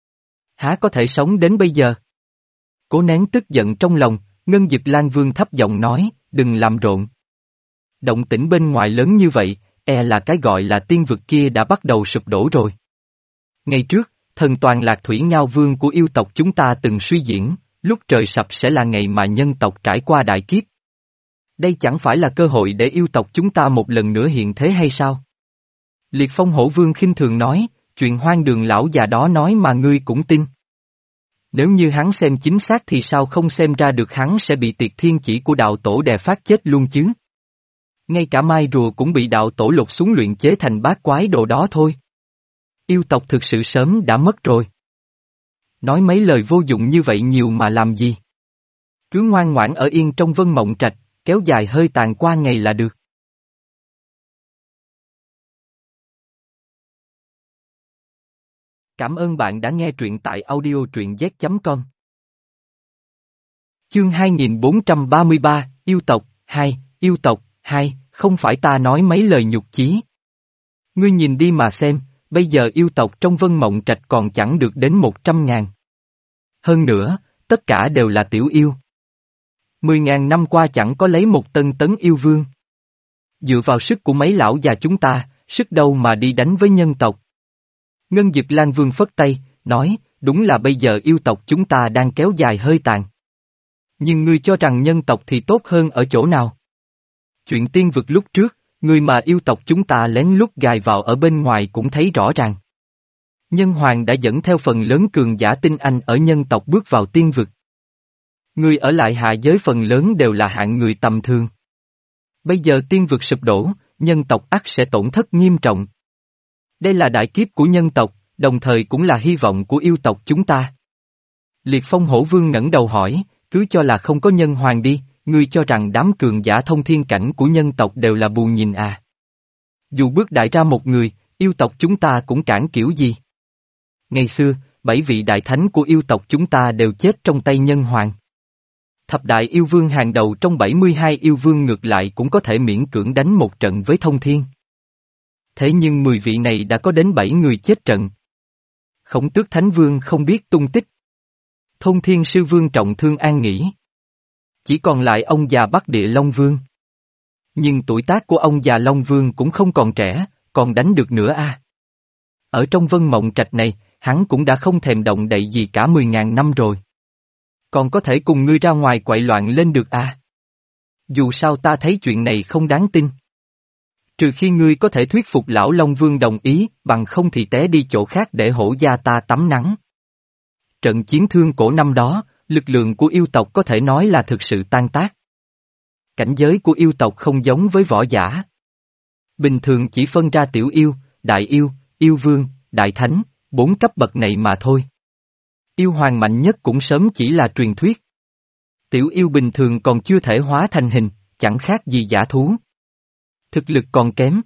Há có thể sống đến bây giờ? Cố nén tức giận trong lòng, Ngân Dực Lan Vương thấp giọng nói, đừng làm rộn. Động tĩnh bên ngoài lớn như vậy, e là cái gọi là tiên vực kia đã bắt đầu sụp đổ rồi. Ngày trước, thần toàn lạc thủy ngao vương của yêu tộc chúng ta từng suy diễn, lúc trời sập sẽ là ngày mà nhân tộc trải qua đại kiếp. Đây chẳng phải là cơ hội để yêu tộc chúng ta một lần nữa hiện thế hay sao? Liệt Phong Hổ Vương khinh thường nói, chuyện hoang đường lão già đó nói mà ngươi cũng tin. Nếu như hắn xem chính xác thì sao không xem ra được hắn sẽ bị tiệt thiên chỉ của đạo tổ đè phát chết luôn chứ? Ngay cả mai rùa cũng bị đạo tổ lột xuống luyện chế thành bát quái đồ đó thôi. Yêu tộc thực sự sớm đã mất rồi. Nói mấy lời vô dụng như vậy nhiều mà làm gì? Cứ ngoan ngoãn ở yên trong Vân Mộng Trạch, kéo dài hơi tàn qua ngày là được. Cảm ơn bạn đã nghe truyện tại audio truyện z chấm com. Chương hai nghìn bốn trăm ba mươi ba, Yêu tộc, hai, Yêu tộc, hai, không phải ta nói mấy lời nhục chí. Ngươi nhìn đi mà xem, bây giờ yêu tộc trong Vân Mộng Trạch còn chẳng được đến một trăm ngàn. Hơn nữa, tất cả đều là tiểu yêu. Mười ngàn năm qua chẳng có lấy một tân tấn yêu vương. Dựa vào sức của mấy lão già chúng ta, sức đâu mà đi đánh với nhân tộc. Ngân Dực Lan Vương phất tay, nói, đúng là bây giờ yêu tộc chúng ta đang kéo dài hơi tàn. Nhưng ngươi cho rằng nhân tộc thì tốt hơn ở chỗ nào? Chuyện tiên vực lúc trước, người mà yêu tộc chúng ta lén lút gài vào ở bên ngoài cũng thấy rõ ràng. Nhân hoàng đã dẫn theo phần lớn cường giả tinh anh ở nhân tộc bước vào tiên vực. Người ở lại hạ giới phần lớn đều là hạng người tầm thường. Bây giờ tiên vực sụp đổ, nhân tộc ắt sẽ tổn thất nghiêm trọng. Đây là đại kiếp của nhân tộc, đồng thời cũng là hy vọng của yêu tộc chúng ta. Liệt Phong Hổ Vương ngẩng đầu hỏi, cứ cho là không có nhân hoàng đi, ngươi cho rằng đám cường giả thông thiên cảnh của nhân tộc đều là bù nhìn à? Dù bước đại ra một người, yêu tộc chúng ta cũng cản kiểu gì? Ngày xưa, bảy vị đại thánh của yêu tộc chúng ta đều chết trong tay nhân hoàng. Thập đại yêu vương hàng đầu trong bảy mươi hai yêu vương ngược lại cũng có thể miễn cưỡng đánh một trận với thông thiên. Thế nhưng mười vị này đã có đến bảy người chết trận. Khổng Tước Thánh Vương không biết tung tích. Thông Thiên Sư Vương trọng thương an nghỉ. Chỉ còn lại ông già Bắc Địa Long Vương. Nhưng tuổi tác của ông già Long Vương cũng không còn trẻ, còn đánh được nữa à. Ở trong Vân Mộng Trạch này, hắn cũng đã không thèm động đậy gì cả mười ngàn năm rồi. Còn có thể cùng ngươi ra ngoài quậy loạn lên được à? Dù sao ta thấy chuyện này không đáng tin. Trừ khi ngươi có thể thuyết phục lão Long Vương đồng ý, bằng không thì té đi chỗ khác để hổ gia ta tắm nắng. Trận chiến thương cổ năm đó, lực lượng của yêu tộc có thể nói là thực sự tan tác. Cảnh giới của yêu tộc không giống với võ giả. Bình thường chỉ phân ra tiểu yêu, đại yêu, yêu vương, đại thánh, bốn cấp bậc này mà thôi. Yêu hoàng mạnh nhất cũng sớm chỉ là truyền thuyết. Tiểu yêu bình thường còn chưa thể hóa thành hình, chẳng khác gì giả thú. Thực lực còn kém.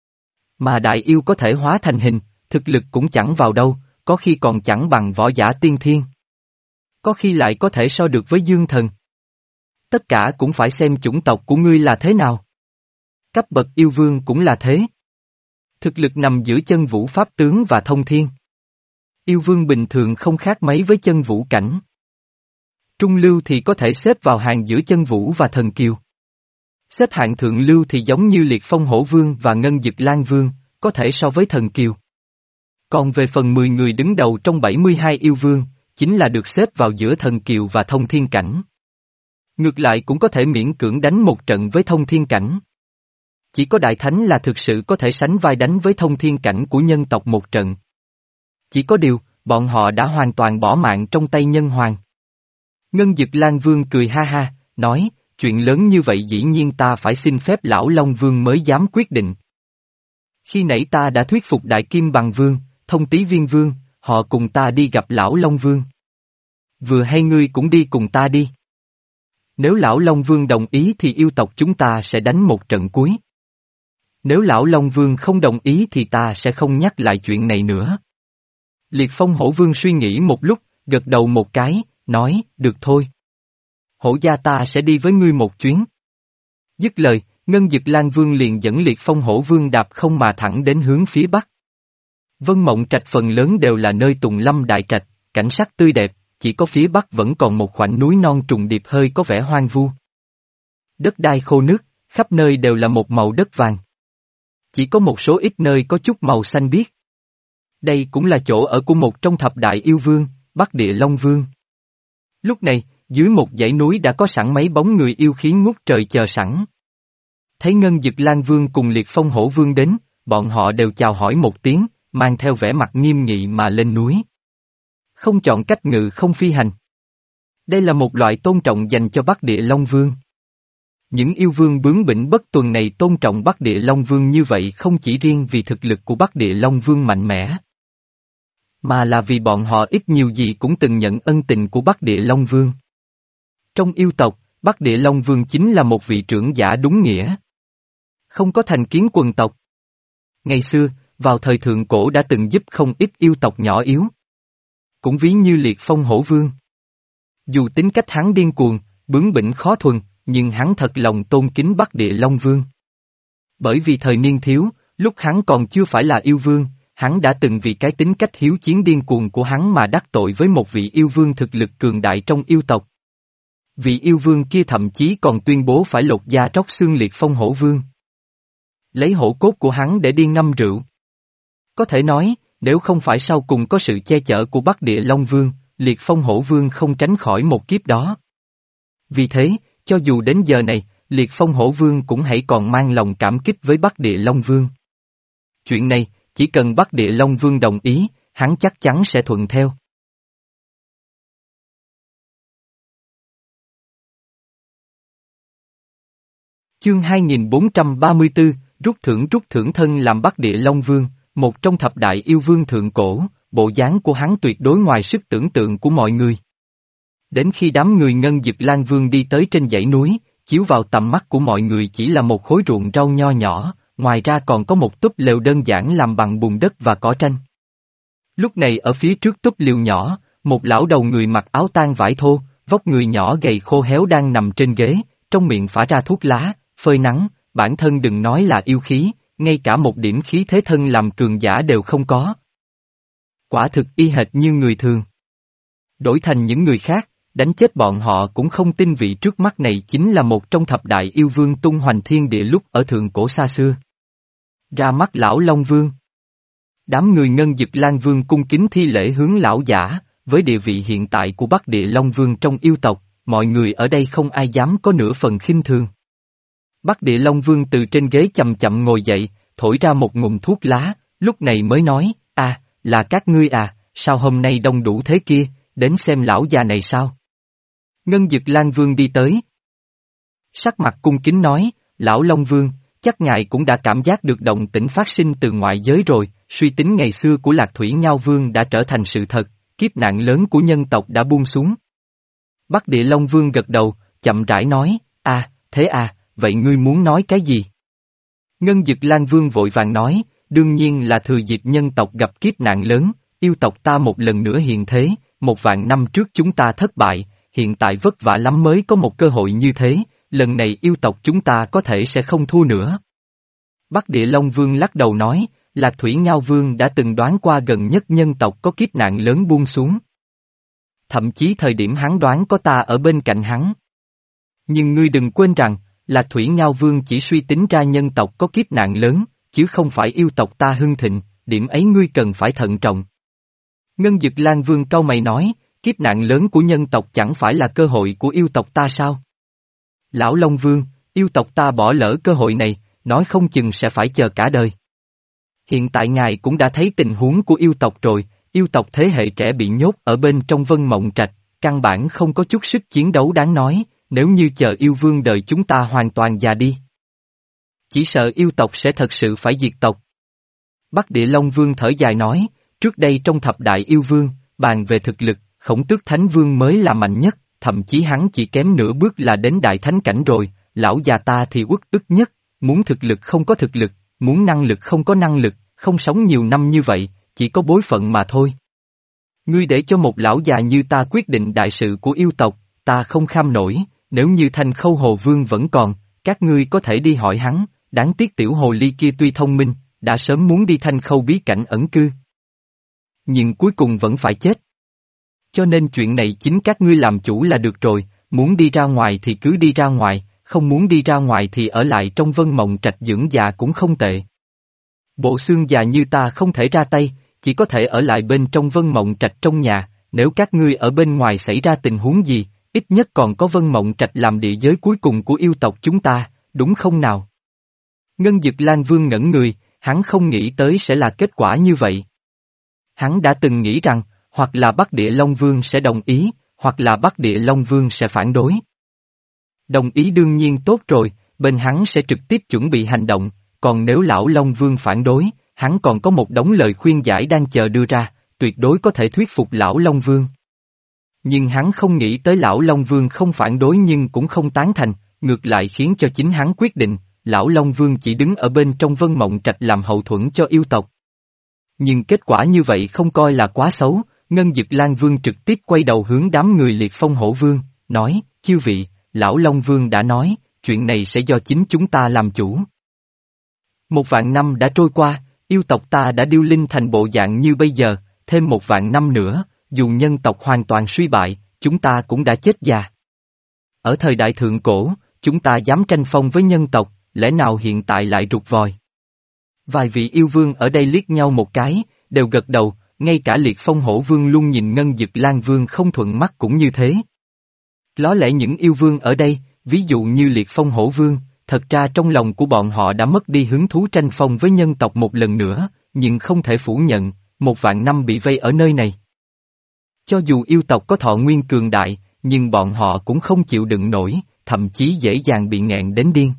Mà đại yêu có thể hóa thành hình, thực lực cũng chẳng vào đâu, có khi còn chẳng bằng võ giả tiên thiên. Có khi lại có thể so được với dương thần. Tất cả cũng phải xem chủng tộc của ngươi là thế nào. Cấp bậc yêu vương cũng là thế. Thực lực nằm giữa chân vũ pháp tướng và thông thiên. Yêu vương bình thường không khác mấy với chân vũ cảnh. Trung lưu thì có thể xếp vào hàng giữa chân vũ và thần kiều. Xếp hạng thượng lưu thì giống như Liệt Phong Hổ Vương và Ngân Dực Lan Vương, có thể so với thần kiều. Còn về phần mười người đứng đầu trong bảy mươi hai yêu vương, chính là được xếp vào giữa thần kiều và thông thiên cảnh. Ngược lại cũng có thể miễn cưỡng đánh một trận với thông thiên cảnh. Chỉ có đại thánh là thực sự có thể sánh vai đánh với thông thiên cảnh của nhân tộc một trận. Chỉ có điều, bọn họ đã hoàn toàn bỏ mạng trong tay nhân hoàng. Ngân Dực Lan Vương cười ha ha, nói, chuyện lớn như vậy dĩ nhiên ta phải xin phép lão Long Vương mới dám quyết định. Khi nãy ta đã thuyết phục Đại Kim Bằng Vương, Thông Tý Viên Vương, họ cùng ta đi gặp lão Long Vương. Vừa hay ngươi cũng đi cùng ta đi. Nếu lão Long Vương đồng ý thì yêu tộc chúng ta sẽ đánh một trận cuối. Nếu lão Long Vương không đồng ý thì ta sẽ không nhắc lại chuyện này nữa. Liệt Phong Hổ Vương suy nghĩ một lúc, gật đầu một cái, nói, được thôi. Hổ gia ta sẽ đi với ngươi một chuyến. Dứt lời, Ngân Dực Lan Vương liền dẫn Liệt Phong Hổ Vương đạp không mà thẳng đến hướng phía bắc. Vân Mộng Trạch phần lớn đều là nơi tùng lâm đại trạch, cảnh sắc tươi đẹp, chỉ có phía bắc vẫn còn một khoảnh núi non trùng điệp hơi có vẻ hoang vu. Đất đai khô nước, khắp nơi đều là một màu đất vàng. Chỉ có một số ít nơi có chút màu xanh biếc. Đây cũng là chỗ ở của một trong thập đại yêu vương, Bắc Địa Long Vương. Lúc này, dưới một dãy núi đã có sẵn mấy bóng người yêu khí ngút trời chờ sẵn. Thấy Ngân Dực Lan Vương cùng Liệt Phong Hổ Vương đến, bọn họ đều chào hỏi một tiếng, mang theo vẻ mặt nghiêm nghị mà lên núi. Không chọn cách ngự không phi hành. Đây là một loại tôn trọng dành cho Bắc Địa Long Vương. Những yêu vương bướng bỉnh bất tuần này tôn trọng Bắc Địa Long Vương như vậy không chỉ riêng vì thực lực của Bắc Địa Long Vương mạnh mẽ, mà là vì bọn họ ít nhiều gì cũng từng nhận ân tình của Bắc Địa Long Vương. Trong yêu tộc, Bắc Địa Long Vương chính là một vị trưởng giả đúng nghĩa. Không có thành kiến quần tộc. Ngày xưa, vào thời thượng cổ đã từng giúp không ít yêu tộc nhỏ yếu. Cũng ví như Liệt Phong Hổ Vương. Dù tính cách hắn điên cuồng, bướng bỉnh khó thuần, nhưng hắn thật lòng tôn kính Bắc Địa Long Vương. Bởi vì thời niên thiếu, lúc hắn còn chưa phải là yêu vương, hắn đã từng vì cái tính cách hiếu chiến điên cuồng của hắn mà đắc tội với một vị yêu vương thực lực cường đại trong yêu tộc. Vị yêu vương kia thậm chí còn tuyên bố phải lột da tróc xương Liệt Phong Hổ Vương. Lấy hổ cốt của hắn để đi ngâm rượu. Có thể nói, nếu không phải sau cùng có sự che chở của Bắc Địa Long Vương, Liệt Phong Hổ Vương không tránh khỏi một kiếp đó. Vì thế, cho dù đến giờ này, Liệt Phong Hổ Vương cũng hãy còn mang lòng cảm kích với Bắc Địa Long Vương. Chuyện này, chỉ cần Bắc Địa Long Vương đồng ý, hắn chắc chắn sẽ thuận theo. Chương hai nghìn bốn trăm ba mươi tư, rút thưởng rút thưởng thân làm Bắc Địa Long Vương, một trong thập đại yêu vương thượng cổ, bộ dáng của hắn tuyệt đối ngoài sức tưởng tượng của mọi người. Đến khi đám người Ngân Dực Lan Vương đi tới trên dãy núi, chiếu vào tầm mắt của mọi người chỉ là một khối ruộng rau nho nhỏ, ngoài ra còn có một túp lều đơn giản làm bằng bùn đất và cỏ tranh. Lúc này ở phía trước túp lều nhỏ, một lão đầu người mặc áo tang vải thô, vóc người nhỏ gầy khô héo đang nằm trên ghế, trong miệng phả ra thuốc lá, phơi nắng, bản thân đừng nói là yêu khí, ngay cả một điểm khí thế thân làm cường giả đều không có. Quả thực y hệt như người thường. Đổi thành những người khác, đánh chết bọn họ cũng không tin vị trước mắt này chính là một trong thập đại yêu vương tung hoành thiên địa lúc ở thượng cổ xa xưa. Ra mắt lão Long Vương. Đám người Ngân Dực Lan Vương cung kính thi lễ hướng lão giả, với địa vị hiện tại của Bắc Địa Long Vương trong yêu tộc, mọi người ở đây không ai dám có nửa phần khinh thường. Bắc Địa Long Vương từ trên ghế chậm chậm ngồi dậy, thổi ra một ngụm thuốc lá, lúc này mới nói, à, là các ngươi à, sao hôm nay đông đủ thế kia, đến xem lão già này sao? Ngân Dực Lan Vương đi tới. Sắc mặt cung kính nói, lão Long Vương, chắc ngài cũng đã cảm giác được động tĩnh phát sinh từ ngoại giới rồi, suy tính ngày xưa của Lạc Thủy Ngao Vương đã trở thành sự thật, kiếp nạn lớn của nhân tộc đã buông xuống. Bắc Địa Long Vương gật đầu, chậm rãi nói, à, thế à, vậy ngươi muốn nói cái gì? Ngân Dực Lan Vương vội vàng nói, đương nhiên là thừa dịp nhân tộc gặp kiếp nạn lớn, yêu tộc ta một lần nữa hiện thế, một vạn năm trước chúng ta thất bại, hiện tại vất vả lắm mới có một cơ hội như thế, lần này yêu tộc chúng ta có thể sẽ không thua nữa. Bắc Địa Long Vương lắc đầu nói, Lạc Thủy Ngao Vương đã từng đoán qua gần nhất nhân tộc có kiếp nạn lớn buông xuống. Thậm chí thời điểm hắn đoán có ta ở bên cạnh hắn. Nhưng ngươi đừng quên rằng, Lạc Thủy Ngao Vương chỉ suy tính ra nhân tộc có kiếp nạn lớn, chứ không phải yêu tộc ta hưng thịnh, điểm ấy ngươi cần phải thận trọng. Ngân Dực Lan Vương cau mày nói, kiếp nạn lớn của nhân tộc chẳng phải là cơ hội của yêu tộc ta sao? Lão Long Vương, yêu tộc ta bỏ lỡ cơ hội này, nói không chừng sẽ phải chờ cả đời. Hiện tại ngài cũng đã thấy tình huống của yêu tộc rồi, yêu tộc thế hệ trẻ bị nhốt ở bên trong Vân Mộng Trạch, căn bản không có chút sức chiến đấu đáng nói, nếu như chờ yêu vương đợi chúng ta hoàn toàn già đi. Chỉ sợ yêu tộc sẽ thật sự phải diệt tộc. Bắc Địa Long Vương thở dài nói, trước đây trong thập đại yêu vương, bàn về thực lực, Khổng Tước Thánh Vương mới là mạnh nhất, thậm chí hắn chỉ kém nửa bước là đến đại thánh cảnh rồi, lão già ta thì uất ức nhất, muốn thực lực không có thực lực, muốn năng lực không có năng lực, không sống nhiều năm như vậy, chỉ có bối phận mà thôi. Ngươi để cho một lão già như ta quyết định đại sự của yêu tộc, ta không kham nổi, nếu như Thanh Khâu Hồ Vương vẫn còn, các ngươi có thể đi hỏi hắn, đáng tiếc tiểu hồ ly kia tuy thông minh, đã sớm muốn đi Thanh Khâu bí cảnh ẩn cư. Nhưng cuối cùng vẫn phải chết. Cho nên chuyện này chính các ngươi làm chủ là được rồi, muốn đi ra ngoài thì cứ đi ra ngoài, không muốn đi ra ngoài thì ở lại trong Vân Mộng Trạch dưỡng già cũng không tệ. Bộ xương già như ta không thể ra tay, chỉ có thể ở lại bên trong Vân Mộng Trạch trong nhà, nếu các ngươi ở bên ngoài xảy ra tình huống gì, ít nhất còn có Vân Mộng Trạch làm địa giới cuối cùng của yêu tộc chúng ta, đúng không nào? Ngân Dực Lan Vương ngẩn người, hắn không nghĩ tới sẽ là kết quả như vậy. Hắn đã từng nghĩ rằng, hoặc là Bắc Địa Long Vương sẽ đồng ý, hoặc là Bắc Địa Long Vương sẽ phản đối. Đồng ý đương nhiên tốt rồi, bên hắn sẽ trực tiếp chuẩn bị hành động, còn nếu lão Long Vương phản đối, hắn còn có một đống lời khuyên giải đang chờ đưa ra, tuyệt đối có thể thuyết phục lão Long Vương. Nhưng hắn không nghĩ tới lão Long Vương không phản đối nhưng cũng không tán thành, ngược lại khiến cho chính hắn quyết định, lão Long Vương chỉ đứng ở bên trong Vân Mộng Trạch làm hậu thuẫn cho yêu tộc. Nhưng kết quả như vậy không coi là quá xấu, Ngân Dực Lan Vương trực tiếp quay đầu hướng đám người Liệt Phong Hổ Vương, nói, chư vị, lão Long Vương đã nói, chuyện này sẽ do chính chúng ta làm chủ. Một vạn năm đã trôi qua, yêu tộc ta đã điêu linh thành bộ dạng như bây giờ, thêm một vạn năm nữa, dù nhân tộc hoàn toàn suy bại, chúng ta cũng đã chết già. Ở thời đại thượng cổ, chúng ta dám tranh phong với nhân tộc, lẽ nào hiện tại lại rụt vòi? Vài vị yêu vương ở đây liếc nhau một cái, đều gật đầu, ngay cả Liệt Phong Hổ Vương luôn nhìn Ngân Dực Lan Vương không thuận mắt cũng như thế. Có lẽ những yêu vương ở đây, ví dụ như Liệt Phong Hổ Vương, thật ra trong lòng của bọn họ đã mất đi hứng thú tranh phong với nhân tộc một lần nữa, nhưng không thể phủ nhận, một vạn năm bị vây ở nơi này. Cho dù yêu tộc có thọ nguyên cường đại, nhưng bọn họ cũng không chịu đựng nổi, thậm chí dễ dàng bị nghẹn đến điên.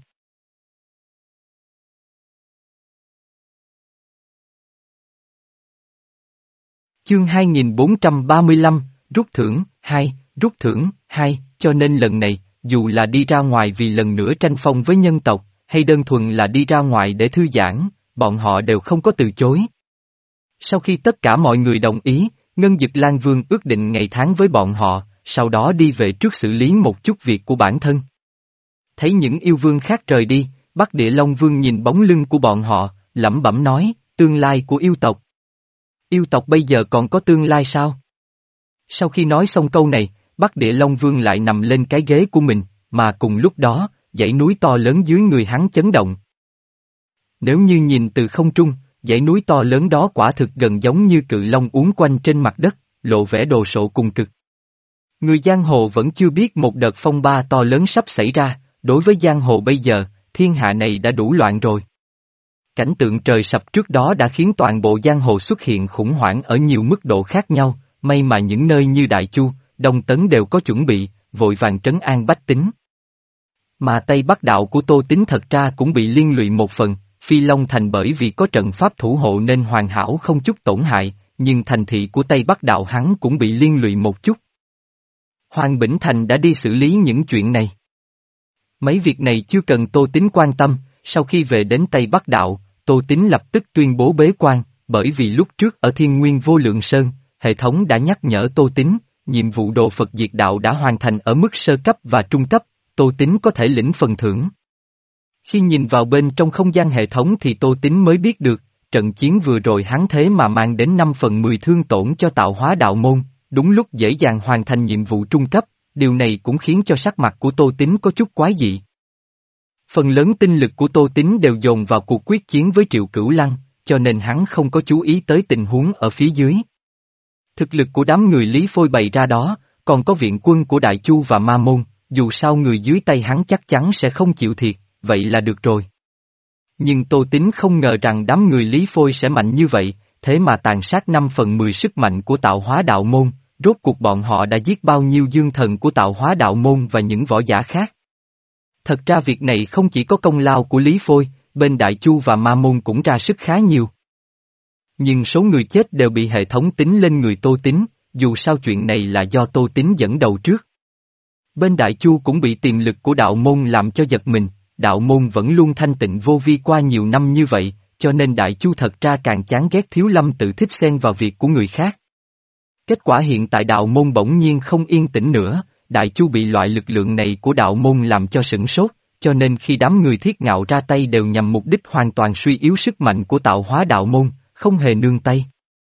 Chương hai nghìn bốn trăm ba mươi lăm, rút thưởng, hai, rút thưởng, hai, cho nên lần này, dù là đi ra ngoài vì lần nữa tranh phong với nhân tộc, hay đơn thuần là đi ra ngoài để thư giãn, bọn họ đều không có từ chối. Sau khi tất cả mọi người đồng ý, Ngân Dực Lan Vương ước định ngày tháng với bọn họ, sau đó đi về trước xử lý một chút việc của bản thân. Thấy những yêu vương khác rời đi, Bắc Địa Long Vương nhìn bóng lưng của bọn họ, lẩm bẩm nói, tương lai của yêu tộc. Yêu tộc bây giờ còn có tương lai sao? Sau khi nói xong câu này, Bắc Địa Long Vương lại nằm lên cái ghế của mình, mà cùng lúc đó, dãy núi to lớn dưới người hắn chấn động. Nếu như nhìn từ không trung, dãy núi to lớn đó quả thực gần giống như cự long uốn quanh trên mặt đất, lộ vẻ đồ sộ cùng cực. Người giang hồ vẫn chưa biết một đợt phong ba to lớn sắp xảy ra, đối với giang hồ bây giờ, thiên hạ này đã đủ loạn rồi. Cảnh tượng trời sập trước đó đã khiến toàn bộ giang hồ xuất hiện khủng hoảng ở nhiều mức độ khác nhau, may mà những nơi như Đại Chu, Đông Tấn đều có chuẩn bị, vội vàng trấn an bách tính. Mà Tây Bắc đạo của Tô Tín thật ra cũng bị liên lụy một phần, Phi Long Thành bởi vì có trận pháp thủ hộ nên hoàn hảo không chút tổn hại, nhưng thành thị của Tây Bắc đạo hắn cũng bị liên lụy một chút. Hoàng Bỉnh Thành đã đi xử lý những chuyện này. Mấy việc này chưa cần Tô Tín quan tâm, sau khi về đến Tây Bắc đạo, Tô Tín lập tức tuyên bố bế quan, bởi vì lúc trước ở Thiên Nguyên Vô Lượng Sơn, hệ thống đã nhắc nhở Tô Tín, nhiệm vụ độ Phật diệt đạo đã hoàn thành ở mức sơ cấp và trung cấp, Tô Tín có thể lĩnh phần thưởng. Khi nhìn vào bên trong không gian hệ thống thì Tô Tín mới biết được, trận chiến vừa rồi hắn thế mà mang đến năm phần mười thương tổn cho tạo hóa đạo môn, đúng lúc dễ dàng hoàn thành nhiệm vụ trung cấp, điều này cũng khiến cho sắc mặt của Tô Tín có chút quái dị. Phần lớn tinh lực của Tô Tín đều dồn vào cuộc quyết chiến với Triệu Cửu Lăng, cho nên hắn không có chú ý tới tình huống ở phía dưới. Thực lực của đám người Lý Phôi bày ra đó, còn có viện quân của Đại Chu và Ma Môn, dù sao người dưới tay hắn chắc chắn sẽ không chịu thiệt, vậy là được rồi. Nhưng Tô Tín không ngờ rằng đám người Lý Phôi sẽ mạnh như vậy, thế mà tàn sát năm phần mười sức mạnh của tạo hóa đạo môn, rốt cuộc bọn họ đã giết bao nhiêu dương thần của tạo hóa đạo môn và những võ giả khác. Thật ra việc này không chỉ có công lao của Lý Phôi, bên Đại Chu và Ma Môn cũng ra sức khá nhiều. Nhưng số người chết đều bị hệ thống tính lên người Tô Tín, dù sao chuyện này là do Tô Tín dẫn đầu trước. Bên Đại Chu cũng bị tiềm lực của đạo môn làm cho giật mình, đạo môn vẫn luôn thanh tịnh vô vi qua nhiều năm như vậy, cho nên Đại Chu thật ra càng chán ghét Thiếu Lâm tự thích xen vào việc của người khác. Kết quả hiện tại đạo môn bỗng nhiên không yên tĩnh nữa, Đại Chu bị loại lực lượng này của đạo môn làm cho sửng sốt, cho nên khi đám người Thiết Ngạo ra tay đều nhằm mục đích hoàn toàn suy yếu sức mạnh của tạo hóa đạo môn, không hề nương tay.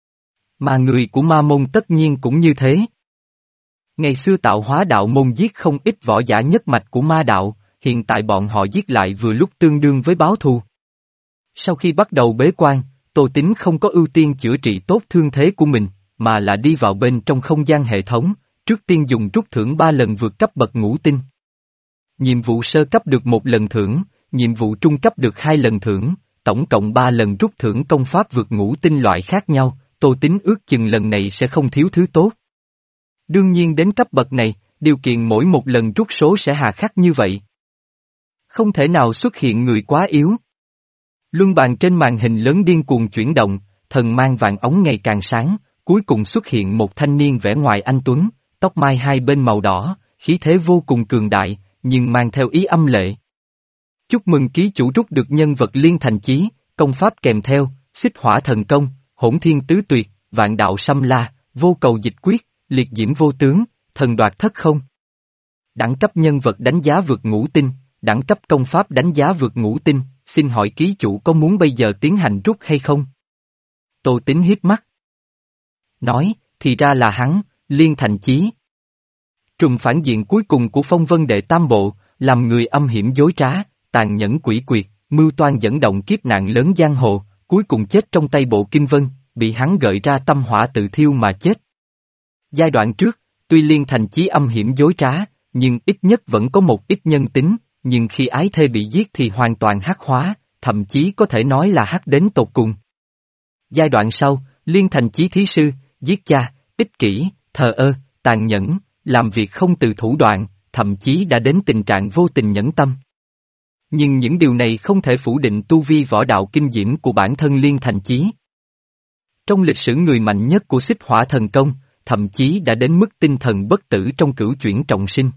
Mà người của Ma Môn tất nhiên cũng như thế. Ngày xưa tạo hóa đạo môn giết không ít võ giả nhất mạch của ma đạo, hiện tại bọn họ giết lại vừa lúc tương đương với báo thù. Sau khi bắt đầu bế quan, Tô Tín không có ưu tiên chữa trị tốt thương thế của mình, mà là đi vào bên trong không gian hệ thống, trước tiên dùng rút thưởng ba lần vượt cấp bậc ngũ tinh. Nhiệm vụ sơ cấp được một lần thưởng, nhiệm vụ trung cấp được hai lần thưởng, tổng cộng ba lần rút thưởng công pháp vượt ngũ tinh loại khác nhau, Tô Tín ước chừng lần này sẽ không thiếu thứ tốt. Đương nhiên đến cấp bậc này, điều kiện mỗi một lần rút số sẽ hà khắc như vậy. Không thể nào xuất hiện người quá yếu. Luân bàn trên màn hình lớn điên cuồng chuyển động, thần mang vàng ống ngày càng sáng, cuối cùng xuất hiện một thanh niên vẻ ngoài anh tuấn, tóc mai hai bên màu đỏ, khí thế vô cùng cường đại, nhưng mang theo ý âm lệ. Chúc mừng ký chủ rút được nhân vật liên thành chí, công pháp kèm theo, xích hỏa thần công, hỗn thiên tứ tuyệt, vạn đạo xâm la, vô cầu dịch quyết, liệt diễm vô tướng, thần đoạt thất không. Đẳng cấp nhân vật đánh giá vượt ngũ tinh, đẳng cấp công pháp đánh giá vượt ngũ tinh, xin hỏi ký chủ có muốn bây giờ tiến hành rút hay không? Tô Tín hiếp mắt. Nói, thì ra là hắn, liên thành chí. Trùng phản diện cuối cùng của phong vân đệ tam bộ, làm người âm hiểm dối trá, tàn nhẫn quỷ quyệt, mưu toan dẫn động kiếp nạn lớn giang hồ, cuối cùng chết trong tay bộ kinh vân, bị hắn gợi ra tâm hỏa tự thiêu mà chết. Giai đoạn trước, tuy liên thành chí âm hiểm dối trá, nhưng ít nhất vẫn có một ít nhân tính, nhưng khi ái thê bị giết thì hoàn toàn hắc hóa, thậm chí có thể nói là hắc đến tột cùng. Giai đoạn sau, liên thành chí thí sư, giết cha, ích kỷ, thờ ơ, tàn nhẫn, làm việc không từ thủ đoạn, thậm chí đã đến tình trạng vô tình nhẫn tâm. Nhưng những điều này không thể phủ định tu vi võ đạo kinh diễm của bản thân liên thành chí. Trong lịch sử người mạnh nhất của xích hỏa thần công, thậm chí đã đến mức tinh thần bất tử trong cửu chuyển trọng sinh.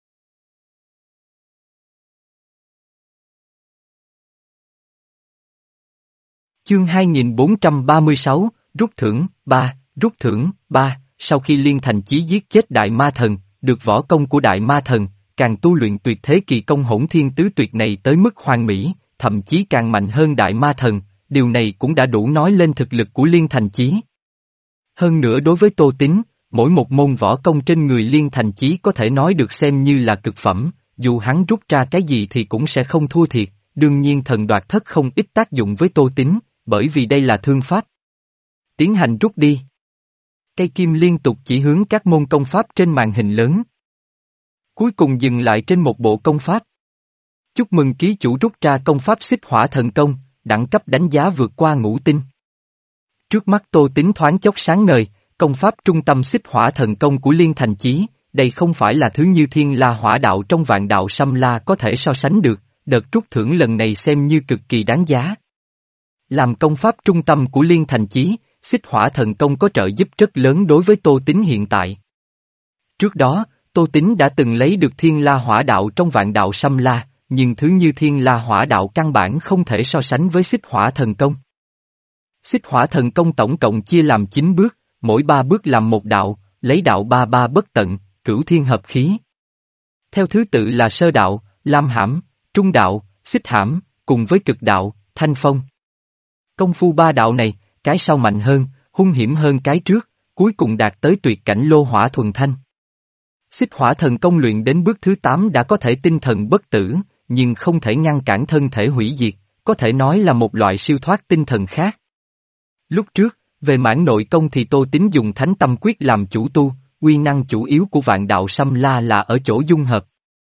Chương hai nghìn bốn trăm ba mươi sáu, rút thưởng, ba, rút thưởng, ba, sau khi liên thành chí giết chết đại ma thần, được võ công của đại ma thần, càng tu luyện tuyệt thế kỳ công hỗn thiên tứ tuyệt này tới mức hoàn mỹ, thậm chí càng mạnh hơn đại ma thần, điều này cũng đã đủ nói lên thực lực của liên thành chí. Hơn nữa đối với Tô Tín, mỗi một môn võ công trên người liên thành chí có thể nói được xem như là cực phẩm, dù hắn rút ra cái gì thì cũng sẽ không thua thiệt, đương nhiên thần đoạt thất không ít tác dụng với Tô Tín, bởi vì đây là thương pháp. Tiến hành rút đi. Cây kim liên tục chỉ hướng các môn công pháp trên màn hình lớn. Cuối cùng dừng lại trên một bộ công pháp. Chúc mừng ký chủ rút ra công pháp xích hỏa thần công, đẳng cấp đánh giá vượt qua ngũ tinh. Trước mắt Tô Tín thoáng chốc sáng ngời, công pháp trung tâm xích hỏa thần công của Liên Thành Chí, đây không phải là thứ như thiên la hỏa đạo trong vạn đạo xâm la có thể so sánh được, đợt rút thưởng lần này xem như cực kỳ đáng giá. Làm công pháp trung tâm của Liên Thành Chí, xích hỏa thần công có trợ giúp rất lớn đối với Tô Tín hiện tại. Trước đó, Tô Tín đã từng lấy được thiên la hỏa đạo trong vạn đạo xâm la, nhưng thứ như thiên la hỏa đạo căn bản không thể so sánh với xích hỏa thần công. Xích hỏa thần công tổng cộng chia làm chín bước, mỗi ba bước làm một đạo, lấy đạo ba ba bất tận, cửu thiên hợp khí. Theo thứ tự là sơ đạo, lam hãm, trung đạo, xích hãm, cùng với cực đạo, thanh phong. Công phu ba đạo này, cái sau mạnh hơn, hung hiểm hơn cái trước, cuối cùng đạt tới tuyệt cảnh lô hỏa thuần thanh. Xích hỏa thần công luyện đến bước thứ tám đã có thể tinh thần bất tử, nhưng không thể ngăn cản thân thể hủy diệt, có thể nói là một loại siêu thoát tinh thần khác. Lúc trước, về mảng nội công thì Tô Tín dùng Thánh Tâm Quyết làm chủ tu, uy năng chủ yếu của vạn đạo xâm la là ở chỗ dung hợp.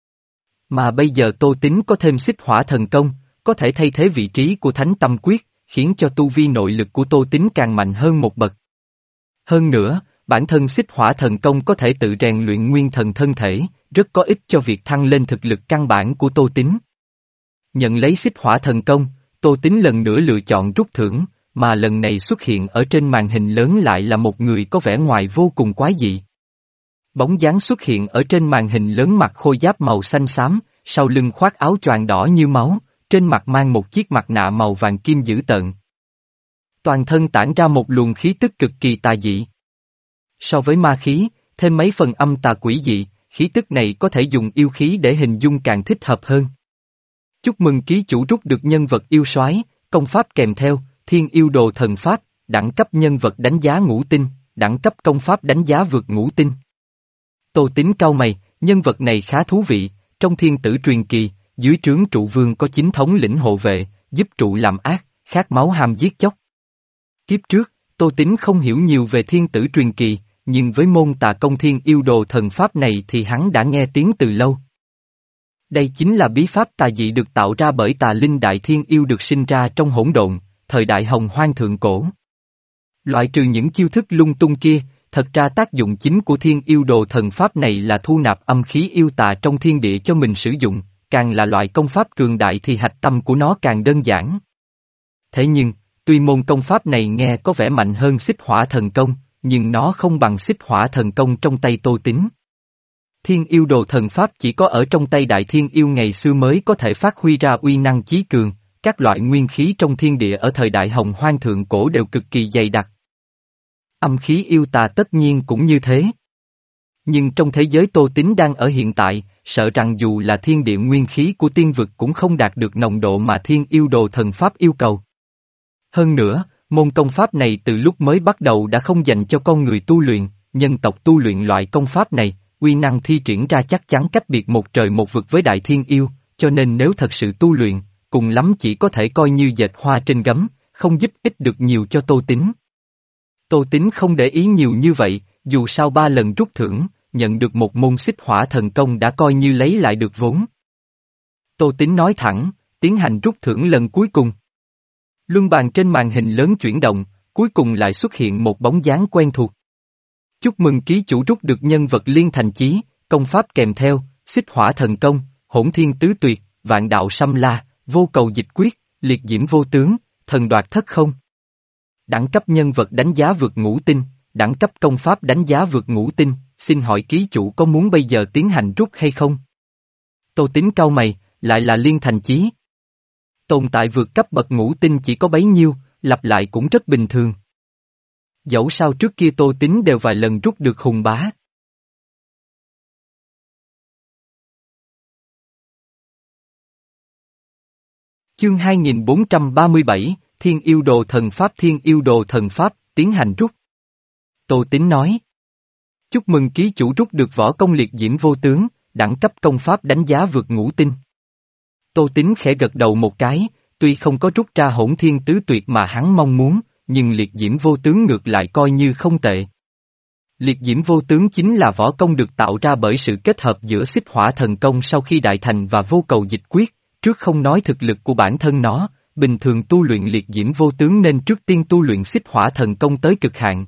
Mà bây giờ Tô Tín có thêm xích hỏa thần công, có thể thay thế vị trí của Thánh Tâm Quyết, khiến cho tu vi nội lực của Tô Tín càng mạnh hơn một bậc. Hơn nữa, bản thân xích hỏa thần công có thể tự rèn luyện nguyên thần thân thể, rất có ích cho việc thăng lên thực lực căn bản của Tô Tín. Nhận lấy xích hỏa thần công, Tô Tín lần nữa lựa chọn rút thưởng, mà lần này xuất hiện ở trên màn hình lớn lại là một người có vẻ ngoài vô cùng quái dị. Bóng dáng xuất hiện ở trên màn hình lớn mặc khôi giáp màu xanh xám, sau lưng khoác áo choàng đỏ như máu, trên mặt mang một chiếc mặt nạ màu vàng kim dữ tợn. Toàn thân tản ra một luồng khí tức cực kỳ tà dị. So với ma khí, thêm mấy phần âm tà quỷ dị, khí tức này có thể dùng yêu khí để hình dung càng thích hợp hơn. Chúc mừng ký chủ rút được nhân vật yêu soái, công pháp kèm theo, Thiên Yêu Đồ Thần Pháp, đẳng cấp nhân vật đánh giá ngũ tinh, đẳng cấp công pháp đánh giá vượt ngũ tinh. Tô Tín cau mày, nhân vật này khá thú vị, trong thiên tử truyền kỳ, dưới trướng trụ vương có chính thống lĩnh hộ vệ, giúp trụ làm ác, khát máu ham giết chóc. Kiếp trước, Tô Tín không hiểu nhiều về thiên tử truyền kỳ, nhưng với môn tà công Thiên Yêu Đồ Thần Pháp này thì hắn đã nghe tiếng từ lâu. Đây chính là bí pháp tà dị được tạo ra bởi tà linh đại thiên yêu được sinh ra trong hỗn độn, thời đại hồng hoang thượng cổ. Loại trừ những chiêu thức lung tung kia, thật ra tác dụng chính của Thiên Yêu Đồ Thần Pháp này là thu nạp âm khí yêu tà trong thiên địa cho mình sử dụng, càng là loại công pháp cường đại thì hạch tâm của nó càng đơn giản. Thế nhưng, tuy môn công pháp này nghe có vẻ mạnh hơn xích hỏa thần công, nhưng nó không bằng xích hỏa thần công trong tay Tô Tín. Thiên Yêu Đồ Thần Pháp chỉ có ở trong tay Đại Thiên Yêu ngày xưa mới có thể phát huy ra uy năng chí cường, các loại nguyên khí trong thiên địa ở thời đại hồng hoang thượng cổ đều cực kỳ dày đặc. Âm khí yêu tà tất nhiên cũng như thế. Nhưng trong thế giới Tô Tín đang ở hiện tại, sợ rằng dù là thiên địa nguyên khí của tiên vực cũng không đạt được nồng độ mà Thiên Yêu Đồ Thần Pháp yêu cầu. Hơn nữa, môn công pháp này từ lúc mới bắt đầu đã không dành cho con người tu luyện, nhân tộc tu luyện loại công pháp này, uy năng thi triển ra chắc chắn cách biệt một trời một vực với Đại Thiên Yêu, cho nên nếu thật sự tu luyện, cùng lắm chỉ có thể coi như dệt hoa trên gấm, không giúp ích được nhiều cho Tô Tín. Tô Tín không để ý nhiều như vậy, dù sau ba lần rút thưởng, nhận được một môn xích hỏa thần công đã coi như lấy lại được vốn. Tô Tín nói thẳng, tiến hành rút thưởng lần cuối cùng. Luân bàn trên màn hình lớn chuyển động, cuối cùng lại xuất hiện một bóng dáng quen thuộc. Chúc mừng ký chủ rút được nhân vật Liên Thành Chí, công pháp kèm theo, xích hỏa thần công, hỗn thiên tứ tuyệt, vạn đạo xâm la, vô cầu dịch quyết, liệt diễm vô tướng, thần đoạt thất không. Đẳng cấp nhân vật đánh giá vượt ngũ tinh, đẳng cấp công pháp đánh giá vượt ngũ tinh, xin hỏi ký chủ có muốn bây giờ tiến hành rút hay không? Tô Tín cau mày, lại là Liên Thành Chí. Tồn tại vượt cấp bậc ngũ tinh chỉ có bấy nhiêu, lặp lại cũng rất bình thường. Dẫu sao trước kia Tô Tín đều vài lần rút được hùng bá. Chương hai nghìn bốn trăm ba mươi bảy, Thiên Yêu Đồ Thần Pháp Thiên Yêu Đồ Thần Pháp, tiến hành rút. Tô Tín nói. Chúc mừng ký chủ rút được võ công liệt diễm vô tướng, đẳng cấp công pháp đánh giá vượt ngũ tinh. Tô Tín khẽ gật đầu một cái, tuy không có rút ra hỗn thiên tứ tuyệt mà hắn mong muốn, nhưng liệt diễm vô tướng ngược lại coi như không tệ. Liệt diễm vô tướng chính là võ công được tạo ra bởi sự kết hợp giữa xích hỏa thần công sau khi đại thành và vô cầu dịch quyết, trước không nói thực lực của bản thân nó, bình thường tu luyện liệt diễm vô tướng nên trước tiên tu luyện xích hỏa thần công tới cực hạn.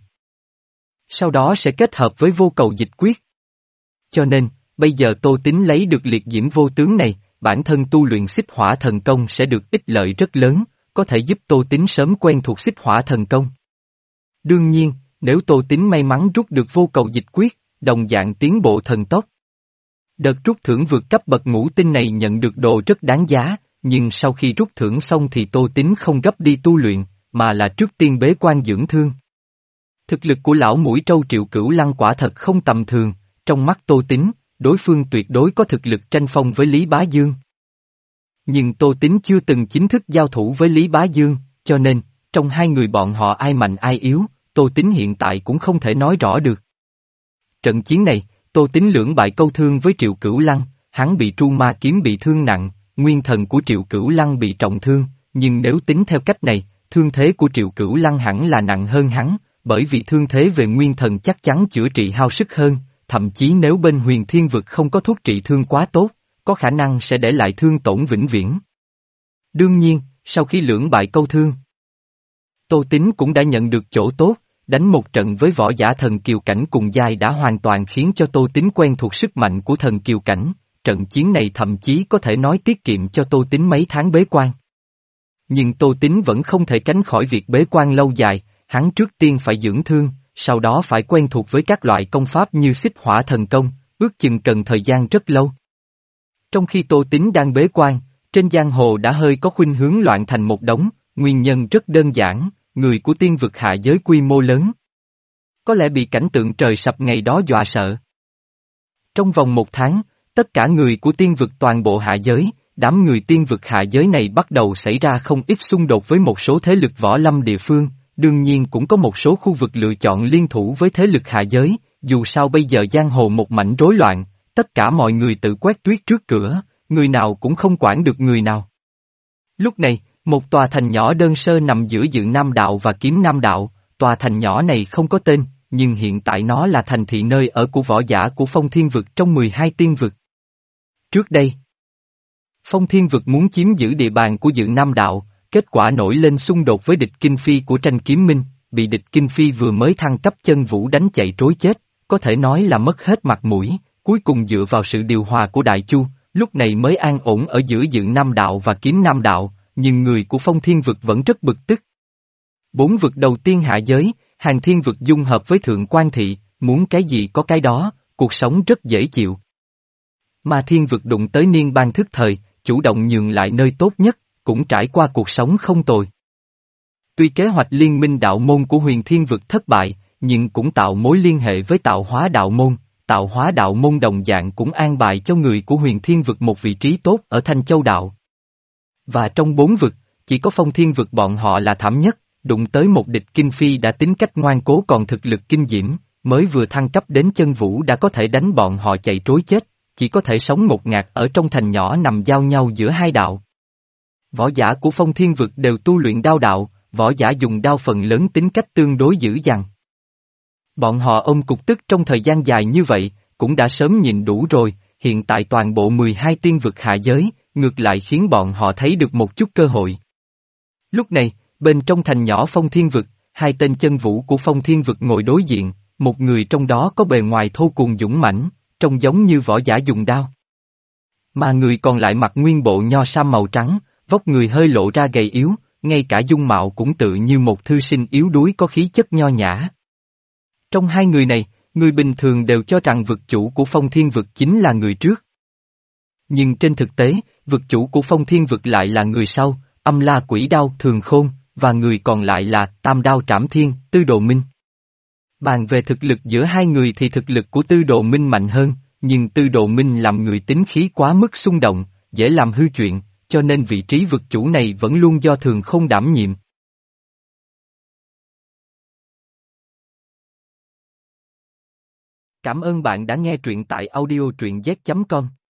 Sau đó sẽ kết hợp với vô cầu dịch quyết. Cho nên, bây giờ Tô Tín lấy được liệt diễm vô tướng này, bản thân tu luyện xích hỏa thần công sẽ được ích lợi rất lớn, có thể giúp Tô Tín sớm quen thuộc xích hỏa thần công. Đương nhiên, nếu Tô Tín may mắn rút được vô cầu dịch quyết, đồng dạng tiến bộ thần tốc. Đợt rút thưởng vượt cấp bậc ngũ tinh này nhận được đồ rất đáng giá, nhưng sau khi rút thưởng xong thì Tô Tín không gấp đi tu luyện, mà là trước tiên bế quan dưỡng thương. Thực lực của lão mũi trâu Triệu Cửu Lăng quả thật không tầm thường, trong mắt Tô Tín, đối phương tuyệt đối có thực lực tranh phong với Lý Bá Dương. Nhưng Tô Tín chưa từng chính thức giao thủ với Lý Bá Dương, cho nên, trong hai người bọn họ ai mạnh ai yếu, Tô Tín hiện tại cũng không thể nói rõ được. Trận chiến này, Tô Tín lưỡng bại câu thương với Triệu Cửu Lăng, hắn bị tru ma kiếm bị thương nặng, nguyên thần của Triệu Cửu Lăng bị trọng thương, nhưng nếu tính theo cách này, thương thế của Triệu Cửu Lăng hẳn là nặng hơn hắn, bởi vì thương thế về nguyên thần chắc chắn chữa trị hao sức hơn, thậm chí nếu bên Huyền Thiên Vực không có thuốc trị thương quá tốt, có khả năng sẽ để lại thương tổn vĩnh viễn. Đương nhiên, sau khi lưỡng bại câu thương, Tô Tín cũng đã nhận được chỗ tốt, đánh một trận với võ giả thần kiều cảnh cùng giai đã hoàn toàn khiến cho Tô Tín quen thuộc sức mạnh của thần kiều cảnh, trận chiến này thậm chí có thể nói tiết kiệm cho Tô Tín mấy tháng bế quan. Nhưng Tô Tín vẫn không thể tránh khỏi việc bế quan lâu dài, hắn trước tiên phải dưỡng thương, sau đó phải quen thuộc với các loại công pháp như xích hỏa thần công, ước chừng cần thời gian rất lâu. Trong khi Tô Tín đang bế quan, trên giang hồ đã hơi có khuynh hướng loạn thành một đống, nguyên nhân rất đơn giản, người của tiên vực hạ giới quy mô lớn. Có lẽ bị cảnh tượng trời sập ngày đó dọa sợ. Trong vòng một tháng, tất cả người của tiên vực toàn bộ hạ giới, đám người tiên vực hạ giới này bắt đầu xảy ra không ít xung đột với một số thế lực võ lâm địa phương, đương nhiên cũng có một số khu vực lựa chọn liên thủ với thế lực hạ giới, dù sao bây giờ giang hồ một mảnh rối loạn, tất cả mọi người tự quét tuyết trước cửa, người nào cũng không quản được người nào. Lúc này, một tòa thành nhỏ đơn sơ nằm giữa Dự Nam Đạo và Kiếm Nam Đạo, tòa thành nhỏ này không có tên, nhưng hiện tại nó là thành thị nơi ở của võ giả của Phong Thiên Vực trong mười hai tiên vực. Trước đây, Phong Thiên Vực muốn chiếm giữ địa bàn của Dự Nam Đạo, kết quả nổi lên xung đột với địch Kinh Phi của Tranh Kiếm Minh, bị địch Kinh Phi vừa mới thăng cấp chân vũ đánh chạy trối chết, có thể nói là mất hết mặt mũi, cuối cùng dựa vào sự điều hòa của Đại Chu, lúc này mới an ổn ở giữa Dự Nam Đạo và Kiếm Nam Đạo, nhưng người của Phong Thiên Vực vẫn rất bực tức. Bốn vực đầu tiên hạ giới, Hàng Thiên Vực dung hợp với Thượng Quan Thị, muốn cái gì có cái đó, cuộc sống rất dễ chịu. Mà Thiên Vực đụng tới niên bang thức thời, chủ động nhường lại nơi tốt nhất, cũng trải qua cuộc sống không tồi. Tuy kế hoạch liên minh đạo môn của Huyền Thiên Vực thất bại, nhưng cũng tạo mối liên hệ với Tạo Hóa đạo môn, Tạo Hóa đạo môn đồng dạng cũng an bài cho người của Huyền Thiên Vực một vị trí tốt ở Thanh Châu đạo. Và trong bốn vực, chỉ có Phong Thiên Vực bọn họ là thảm nhất, đụng tới một địch Kinh Phi đã tính cách ngoan cố còn thực lực kinh diễm, mới vừa thăng cấp đến chân vũ đã có thể đánh bọn họ chạy trối chết, chỉ có thể sống ngột ngạt ở trong thành nhỏ nằm giao nhau giữa hai đạo. Võ giả của Phong Thiên Vực đều tu luyện đao đạo, võ giả dùng đao phần lớn tính cách tương đối dữ dằn. Bọn họ ôm cục tức trong thời gian dài như vậy, cũng đã sớm nhìn đủ rồi, hiện tại toàn bộ mười hai tiên vực hạ giới, ngược lại khiến bọn họ thấy được một chút cơ hội. Lúc này, bên trong thành nhỏ Phong Thiên Vực, hai tên chân vũ của Phong Thiên Vực ngồi đối diện, một người trong đó có bề ngoài thô cuồng dũng mãnh, trông giống như võ giả dùng đao. Mà người còn lại mặc nguyên bộ nho sam màu trắng, vóc người hơi lộ ra gầy yếu, ngay cả dung mạo cũng tự như một thư sinh yếu đuối có khí chất nho nhã. Trong hai người này, người bình thường đều cho rằng vực chủ của Phong Thiên Vực chính là người trước. Nhưng trên thực tế, vực chủ của Phong Thiên Vực lại là người sau, Âm La Quỷ Đao Thường Khôn, và người còn lại là Tam Đao Trảm Thiên, Tư Đồ Minh. Bàn về thực lực giữa hai người thì thực lực của Tư Đồ Minh mạnh hơn, nhưng Tư Đồ Minh làm người tính khí quá mức xung động, dễ làm hư chuyện, cho nên vị trí vực chủ này vẫn luôn do Thường Khôn đảm nhiệm. Cảm ơn bạn đã nghe truyện tại audio truyện z chấm com.